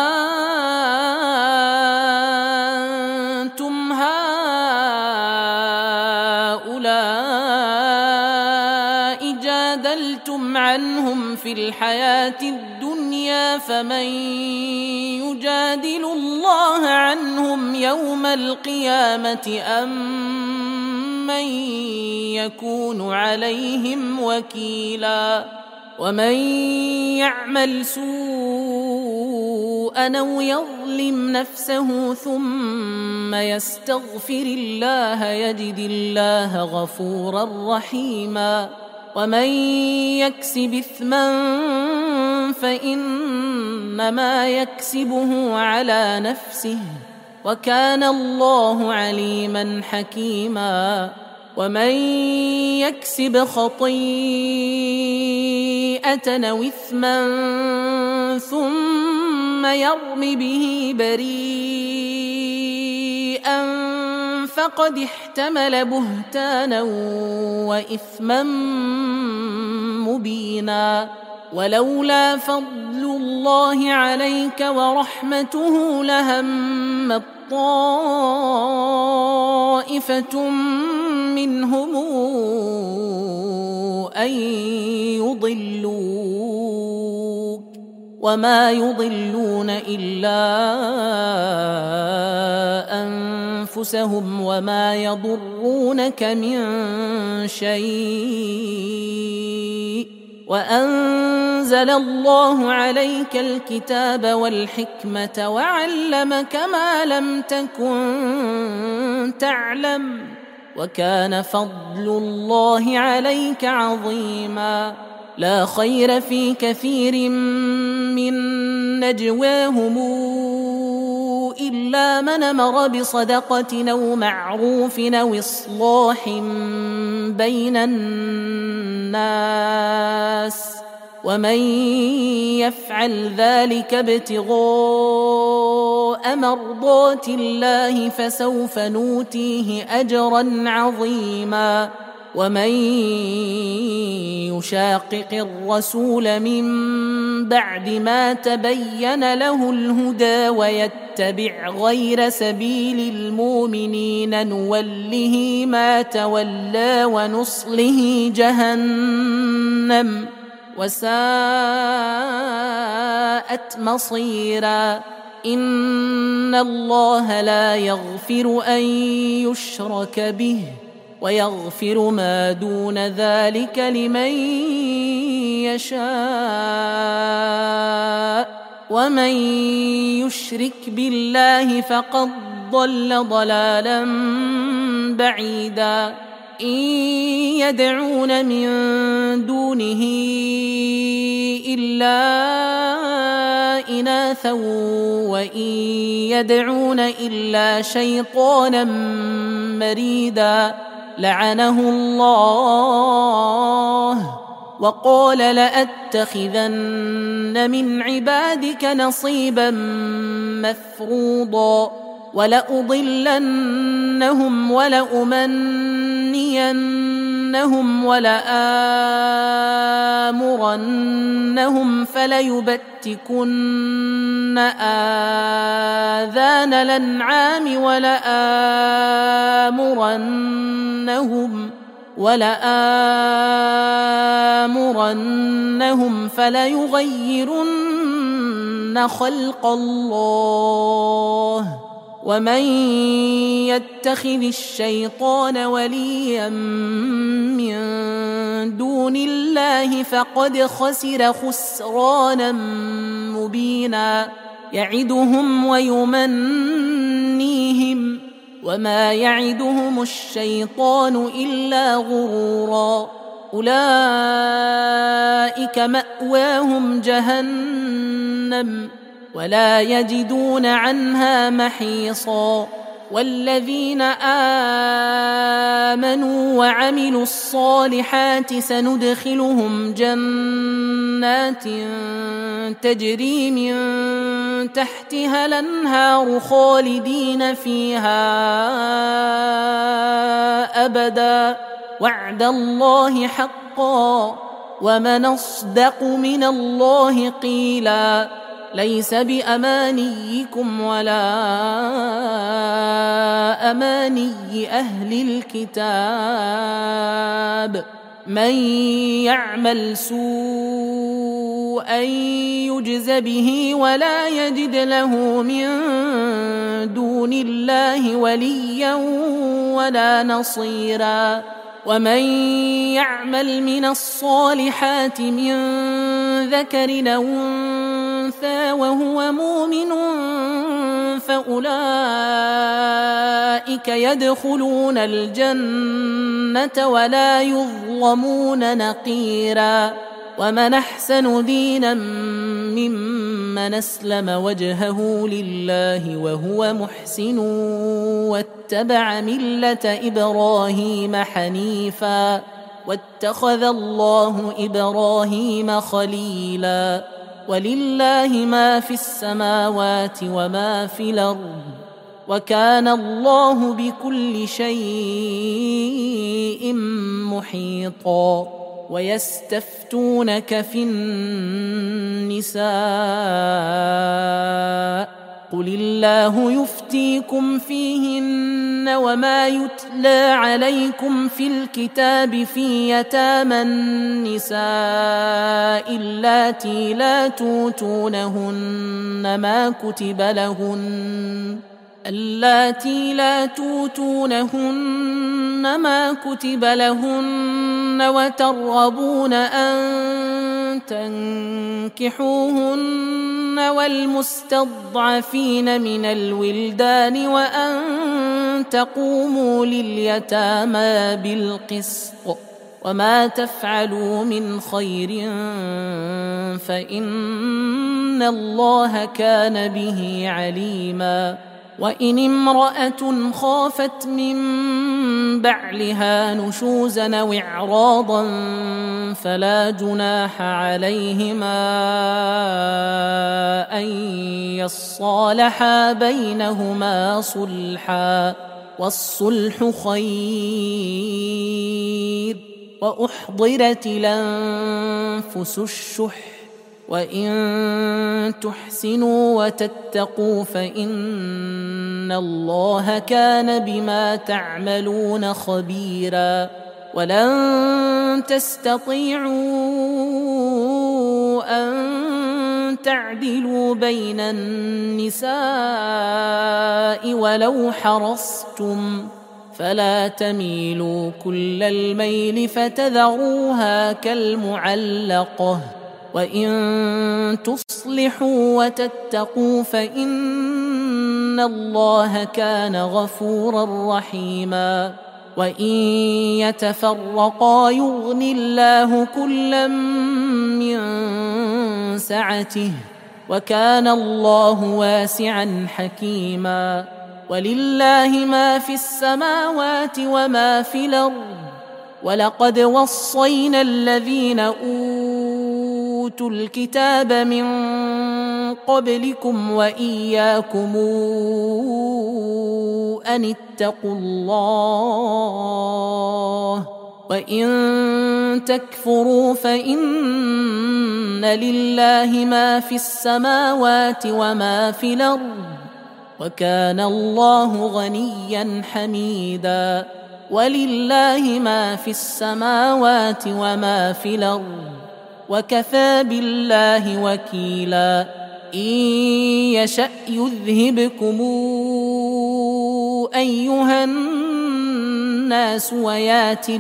أنتم هؤلاء جادلتم عنهم في الحياة الدنيا فمن يجادل الله عنهم يوم القيامة أم من يكون عليهم وكيلا. ومن يعمل سوءا أو يظلم نفسه ثم يستغفر الله يجد الله غفورا رحيما. ومن يكسب إثما فإنما يكسبه على نفسه وكان الله عليما حكيما. ومن يكسب خطيئة أو إثما ثم يرم به بريئا فقد احتمل بهتانا وإثما مبينا. ولولا فضل الله عليك ورحمته لهم طائفة منهم أن يضلوك وما يضلون إلا أنفسهم وما يضرونك من شيء. وأنزل الله عليك الكتاب والحكمة وعلمك ما لم تكن تعلم وكان فضل الله عليك عظيما. لا خير في كثير من نجواهم إلا من أمر بصدقة أو معروف أو إصلاح بين الناس ومن يفعل ذلك ابتغاء مرضات الله فسوف نؤتيه أجرا عظيما. ومن يشاقق الرسول من بعد ما تبين له الهدى ويتبع غير سبيل المؤمنين نوله ما تولى ونصله جهنم وساءت مصيرا. إن الله لا يغفر أن يشرك به ويغفر ما دون ذلك لمن يشاء ومن يشرك بالله فقد ضل ضلالا بعيدا. إن يدعون من دونه إلا إناثا وإن يدعون إلا شيطانا مريدا لعنه الله وقال لأتخذن من عبادك نصيبا مفروضا ولأضلنهم ولأمنينهم ولآمرنهم فليبتكن آذان الأنعام ولآمرنهم فليغيرن خلق الله. ومن يتخذ الشيطان وليا من دون الله فقد خسر خسرانا مبينا. يعدهم ويمنيهم وما يعدهم الشيطان إلا غرورا. أولئك مأواهم جهنم ولا يجدون عنها محيصا. والذين آمنوا وعملوا الصالحات سندخلهم جنات تجري من تحتها الأنهار خالدين فيها أبدا وعد الله حقا ومن أصدق من الله قيلا. ليس بأمانيكم ولا أماني أهل الكتاب. من يعمل سوءا يجز به ولا يجد له من دون الله وليا ولا نصيرا. ومن يعمل من الصالحات من ذكر أو أنثى وهو مؤمن فأولئك يدخلون الجنة ولا يظلمون نقيرا. ومن أحسن دينا ممن أسلم وجهه لله وهو محسن واتبع ملة إبراهيم حنيفا واتخذ الله إبراهيم خليلا ولله ما في السماوات وما في الأرض وكان الله بكل شيء محيطا ويستفتونك في النساء قل الله يفتيكم فيهن وما يتلى عليكم في الكتاب في يتامى النساء اللاتي لا توتونهن ما كتب لهن وترغبون أن تنكحوهن والمستضعفين من الولدان وأن تقوموا لليتامى بالقسط وما تفعلوا من خير فإن الله كان به عليما وإن امرأة خافت من بعلها نشوزا أو إعراضا فلا جناح عليهما أن يصالحا بينهما صلحا والصلح خير وأحضرت الأنفس الشح وإن تحسنوا وتتقوا فإن الله كان بما تعملون خبيرا ولن تستطيعوا أن تعدلوا بين النساء ولو حرصتم فلا تميلوا كل الميل فتذروها كالمعلقة وإن تصلحوا وتتقوا فإن الله كان غفورا رحيما وإن يتفرقا يغن الله كلا من سعته وكان الله واسعا حكيما ولله ما في السماوات وما في الأرض ولقد وصينا الذين أوتوا الكتاب من قبلكم وإياكم أن اتقوا الله وإن تكفروا فإن لله ما في السماوات وما في الأرض وكان الله غنيا حميدا ولله ما في السماوات وما في الأرض وكفى بالله وكيلا إن يشأ يذهبكم أيها الناس ويات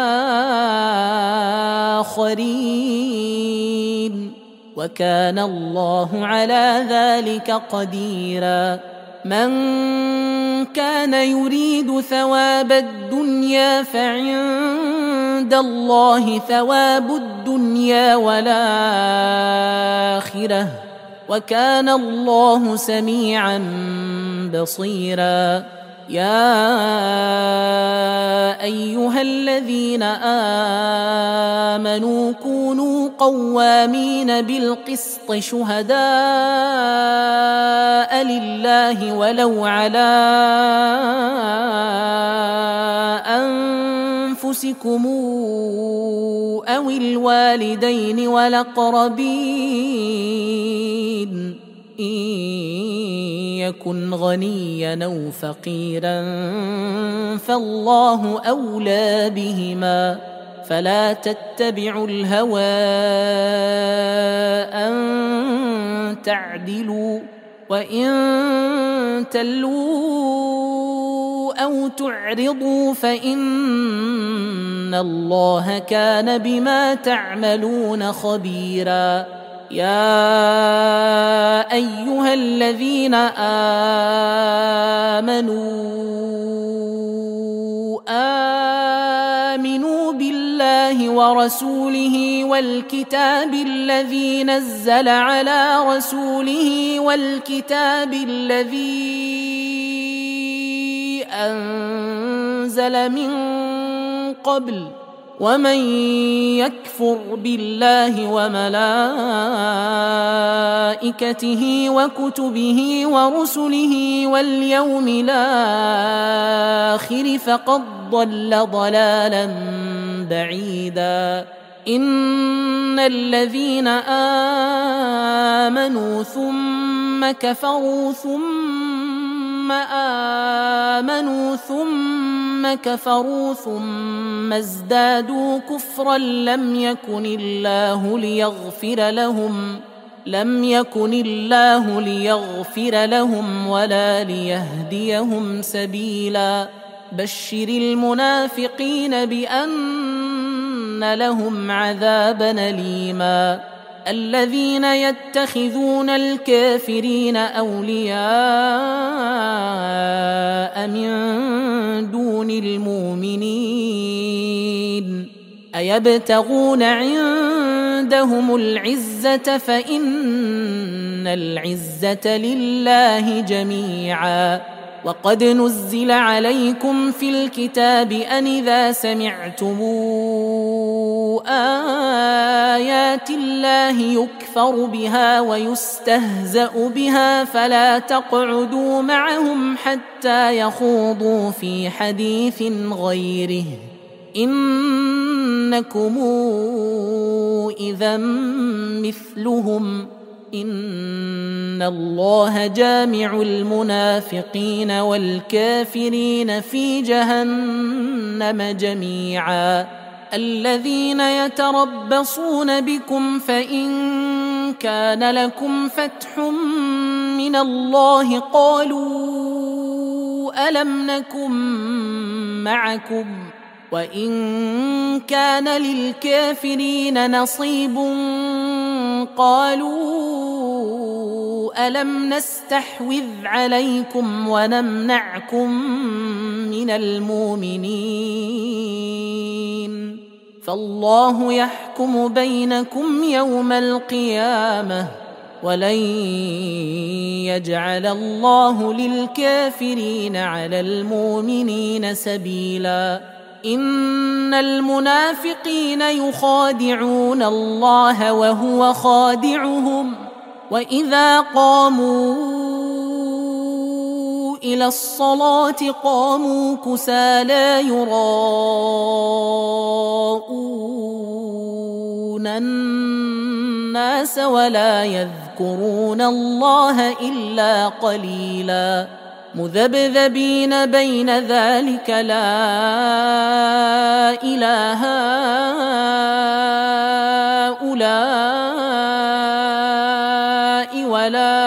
بآخرين وكان الله على ذلك قديرا من كان يريد ثواب الدنيا فعند الله ثواب الدنيا والآخرة وكان الله سميعا بصيرا يا أيها الذين آمنوا كونوا قوامين بالقسط شهداء لله ولو على أنفسكم أو الوالدين والأقربين إن يكن غنيا أو فقيرا فالله أولى بهما فلا تتبعوا الهوى أن تعدلوا وإن تلووا أو تعرضوا فإن الله كان بما تعملون خبيرا يا أيها الذين آمنوا بالله ورسوله والكتاب الذي نزل على رسوله والكتاب الذي أنزل من قبل ومن يكفر بالله وملائكته وكتبه ورسله واليوم الآخر فقد ضل ضلالا بعيدا إن الذين آمنوا ثم كفروا ثم ازدادوا كفرا لم يكن الله ليغفر لهم ولا ليهديهم سبيلا بشر المنافقين بأن لهم عذابا أليما الذين يتخذون الكافرين أولياء من دون المؤمنين أيبتغون عندهم العزة فإن العزة لله جميعا وقد نزل عليكم في الكتاب أن إذا سمعتم آيات الله يكفر بها ويستهزأ بها فلا تقعدوا معهم حتى يخوضوا في حديث غيره إنكم إذا مثلهم إن الله جامع المنافقين والكافرين في جهنم جميعا الذين يتربصون بكم فإن كان لكم فتح من الله قالوا ألم نكن معكم وإن كان للكافرين نصيب قالوا ألم نستحوذ عليكم ونمنعكم من المؤمنين فالله يحكم بينكم يوم القيامة ولن يجعل الله للكافرين على المؤمنين سبيلا إن المنافقين يخادعون الله وهو خادعهم وإذا قاموا إلى الصلاة قاموا كسالى يراءون الناس ولا يذكرون الله إلا قليلا مذبذبين بين ذلك لا إله هؤلاء ولا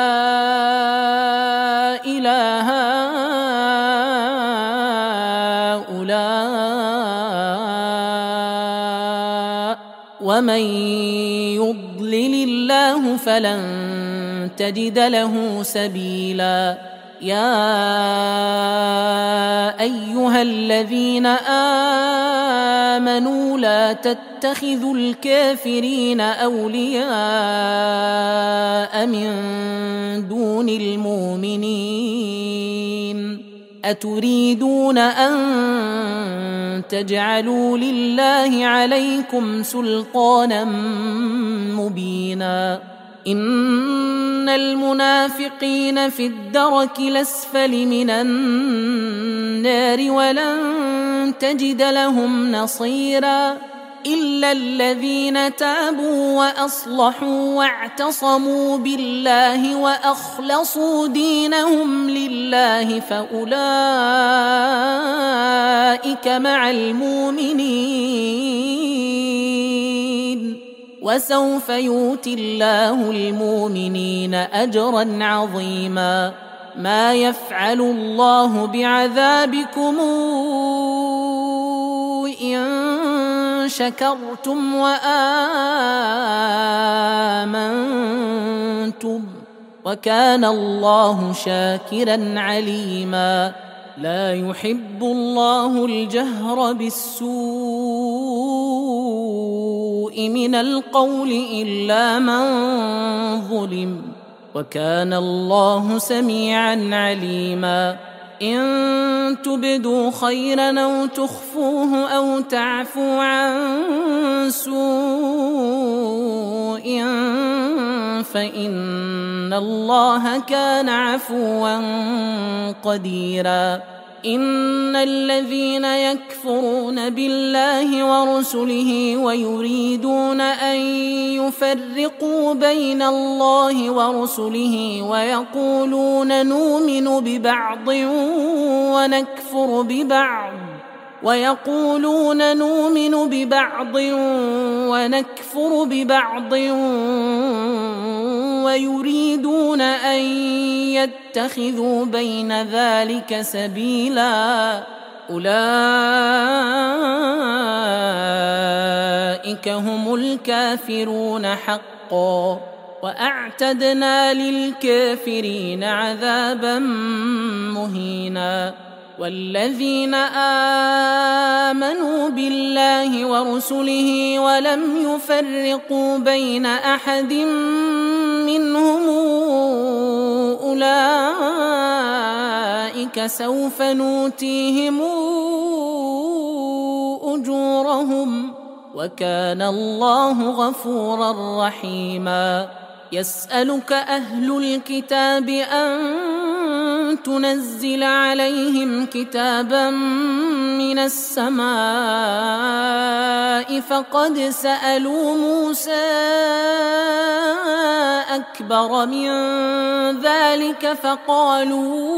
إله هؤلاء ومن يضلل الله فلن تجد له سبيلا يا أيها الذين آمنوا لا تتخذوا الكافرين أولياء من دون المؤمنين أتريدون أن تجعلوا لله عليكم سلطانا مبينا إن المنافقين في الدرك الأسفل من النار ولن تجد لهم نصيرا إلا الذين تابوا وأصلحوا واعتصموا بالله وأخلصوا دينهم لله فأولئك مع المؤمنين وسوف يؤتي الله المؤمنين أجرا عظيما ما يفعل الله بعذابكم إن شكرتم وآمنتم وكان الله شاكرا عليما لا يحب الله الجهر بالسوء السوء من القول إلا من ظلم، وكان الله سميعا عليما. إن تبدوا خيرا أو تخفوه أو تعفوا عن سوء فإن الله كان عفوا قديرا. إن الذين يكفرون بالله ورسله ويريدون أن يفرقوا بين الله ورسله ويقولون نؤمن ببعض ونكفر ببعض ويريدون أن يتخذوا بين ذلك سبيلا، أولئك هم الكافرون حقا، وأعتدنا للكافرين عذابا مهينا. والذين آمنوا بالله ورسله ولم يفرقوا بين أحد منهم أولئك سوف نؤتيهم أجورهم، وكان الله غفورا رحيما. يسألك أهل الكتاب أن تنزل عليهم كتابا من السماء، فقد سألوا موسى أكبر من ذلك فقالوا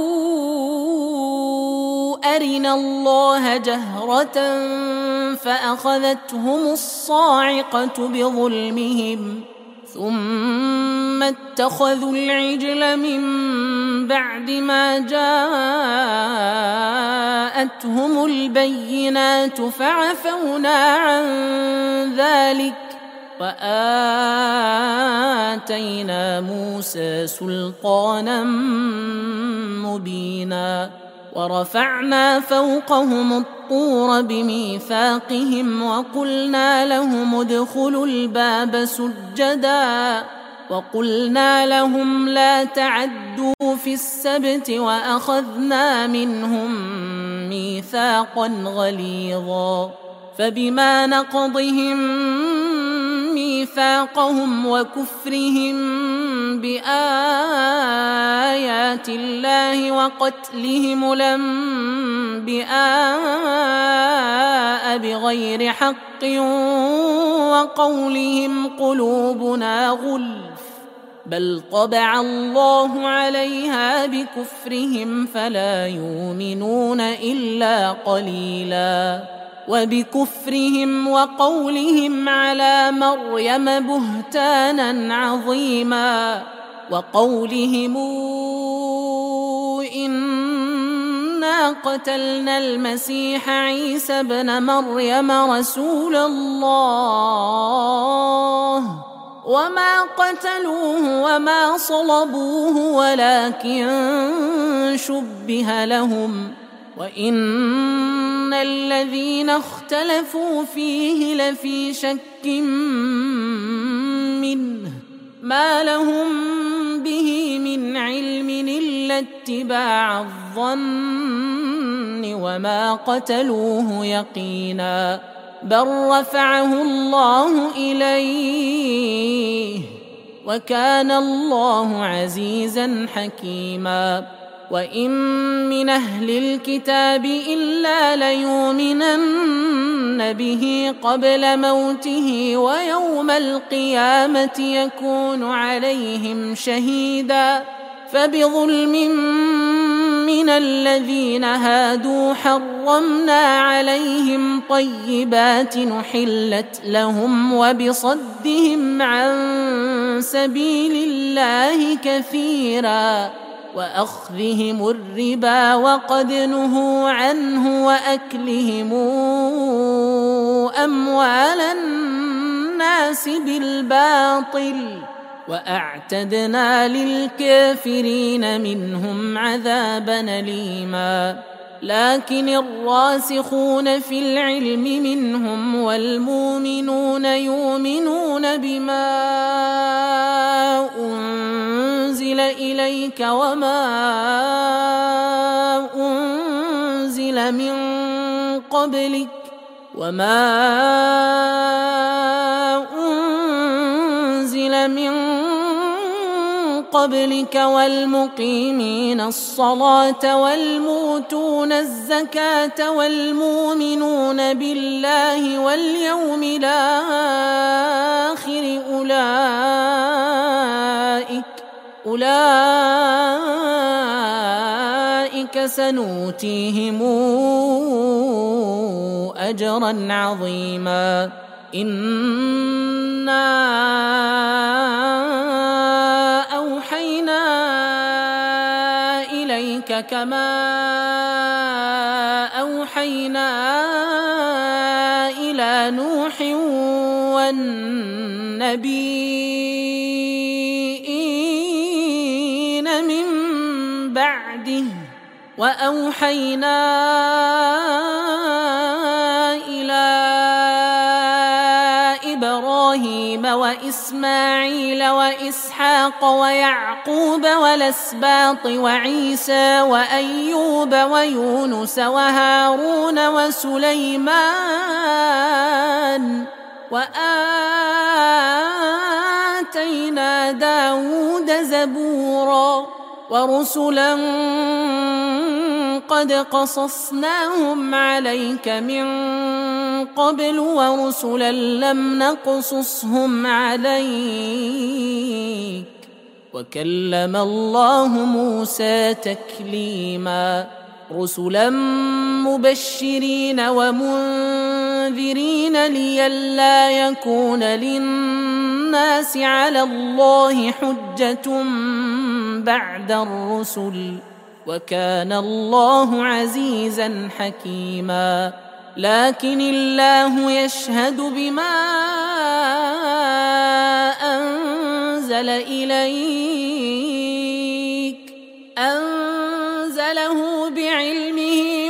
أرنا الله جهرة فأخذتهم الصاعقة بظلمهم، ثم اتخذوا العجل من بعد ما جاءتهم البينات فعفونا عن ذلك، وآتينا موسى سلطانا مبينا. ورفعنا فوقهم الطور بميثاقهم وقلنا لهم ادخلوا الباب سجدا، وقلنا لهم لا تعدوا في السبت، وأخذنا منهم ميثاقا غليظا. فبما نقضهم ميثاقهم وكفرهم بآيات الله وقتلهم الأنبياء بغير حق وقولهم قلوبنا غلف، بل طبع الله عليها بكفرهم فلا يؤمنون إلا قليلا. وبكفرهم وقولهم على مريم بهتانا عظيما، وقولهم إنا قتلنا المسيح عيسى ابن مريم رسول الله وما قتلوه وما صلبوه ولكن شبه لهم، وإن الذين اختلفوا فيه لفي شك منه ما لهم به من علم إلا اتباع الظن وما قتلوه يقينا، بل رفعه الله إليه وكان الله عزيزا حكيما. وإن من أهل الكتاب إلا ليؤمنن به قبل موته ويوم القيامة يكون عليهم شهيدا، فبظلم من الذين هادوا حرمنا عليهم طيبات أحلت لهم وبصدهم عن سبيل الله كثيرا، وأخذهم الربا وقد نهوا عنه وأكلهم أموال الناس بالباطل، وأعتدنا للكافرين منهم عذابا أليما. لكن الراسخون في العلم منهم والمؤمنون يؤمنون بما أنزل إليك وما أنزل من قبلك والمقيمين الصلاة والمؤتون الزكاة والمؤمنون بالله واليوم الآخر أولئك سنؤتيهم أجرا عظيما. إنا أوحينا إليك كما أوحينا إلى نوح والنبيين من بعده وأوحينا إلى إبراهيم وإسماعيل وإسحاق ويعقوب والأسباط وعيسى وأيوب ويونس وهارون وسليمان وآتينا داود زبورا ورسلا قد قصصناهم عليك من قبل ورسلا لم نقصصهم عليك وكلم الله موسى تكليما. رسلا مبشرين ومنذرين لئلا يكون للناس على الله حجة بعد الرسل وكان الله عزيزا حكيما. لكن الله يشهد بما أنزل إليك أنزله بعلمه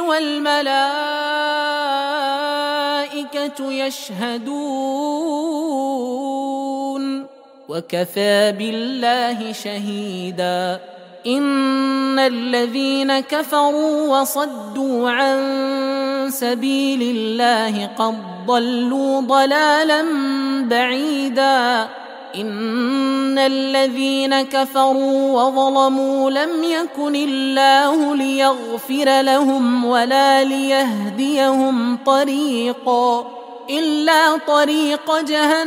والملائكة يشهدون وكفى بالله شهيدا. إن الذين كفروا وصدوا عن سبيل الله قد ضلوا ضلالا بعيدا. إن الذين كفروا وظلموا لم يكن الله ليغفر لهم ولا ليهديهم طريقا إلا طريق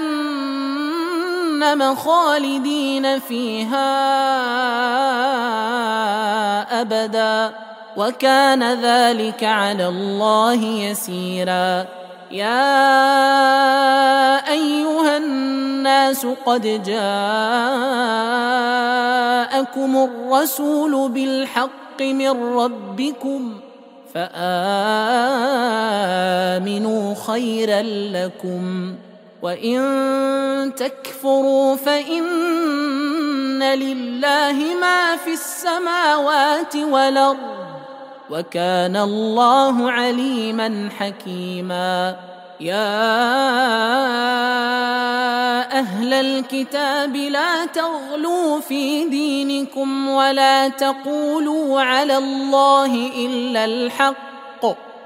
جهنم خالدين فيها أبدا وكان ذلك على الله يسيرا. يا أيها الناس قد جاءكم الرسول بالحق من ربكم فآمنوا خيرا لكم وإن تكفروا فإن لله ما في السماوات والأرض وكان الله عليما حكيما. يا أهل الكتاب لا تغلوا في دينكم ولا تقولوا على الله إلا الحق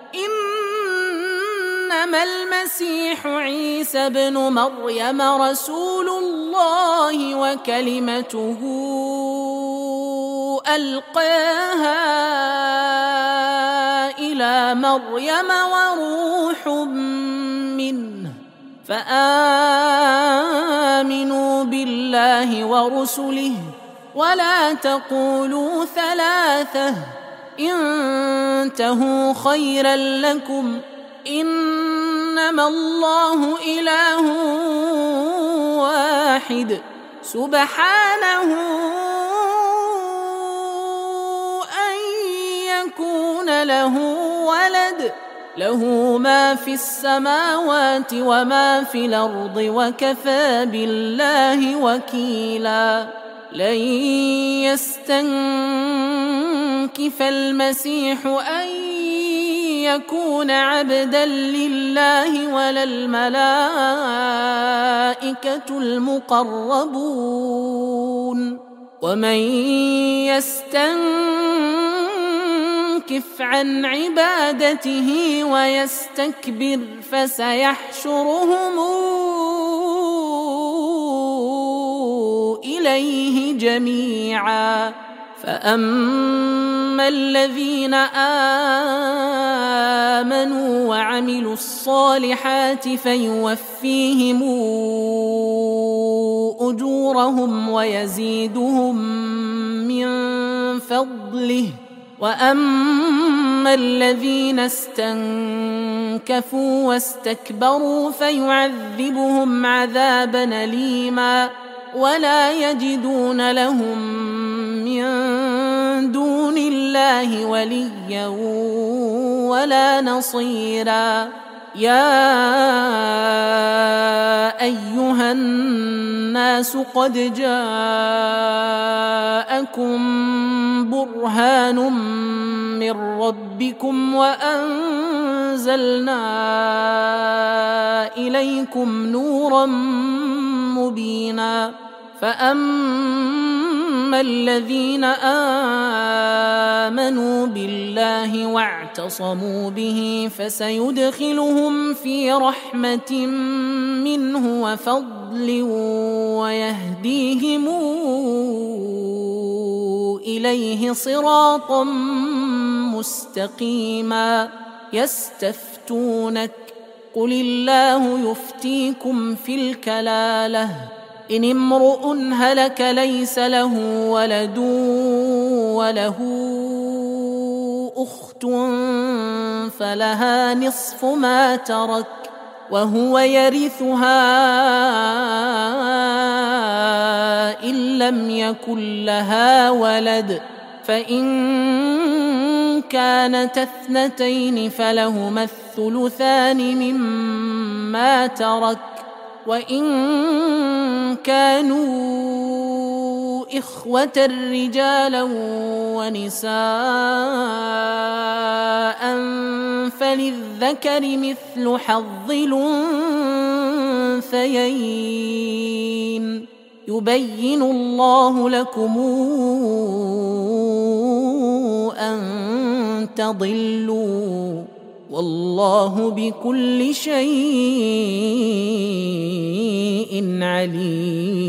إنما المسيح عيسى ابن مريم رسول الله وكلمته ألقاها إلى مريم وروح منه فآمنوا بالله ورسله ولا تقولوا ثلاثة انتهوا خيرا لكم إنما الله إله واحد سبحانه أن يكون له ولد له ما في السماوات وما في الأرض وكفى بالله وكيلا. لن يستنكف المسيح أن يكون عبدا لله ولا الملائكة المقربون ومن يستنكف عن عبادته ويستكبر فسيحشرهم إليه جميعا فأما الذين آمنوا وعملوا الصالحات فيوفيهم أجورهم ويزيدهم من فضله وأما الذين استنكفوا واستكبروا فيعذبهم عذابا أليما ولا يجدون لهم من دون الله وليا ولا نصيرا يا أيها الناس قد جاءكم برهان من ربكم وأنزلنا إليكم نورا مبينا فأما الذين آمنوا بالله واعتصموا به فسيدخلهم في رحمة منه وفضل ويهديهم إليه صراطا مستقيما يستفتونك قل الله يفتيكم في الكلالة إن امرؤ هلك ليس له ولد وله أخت فلها نصف ما ترك وهو يرثها إن لم يكن لها ولد فإن كانت اثنتين فلهما الثلثان مما ترك وإن كانوا إخوة رجالا ونساء فللذكر مثل حظ الأنثيين يبين الله لكم أن تضلوا والله بكل شيء عليم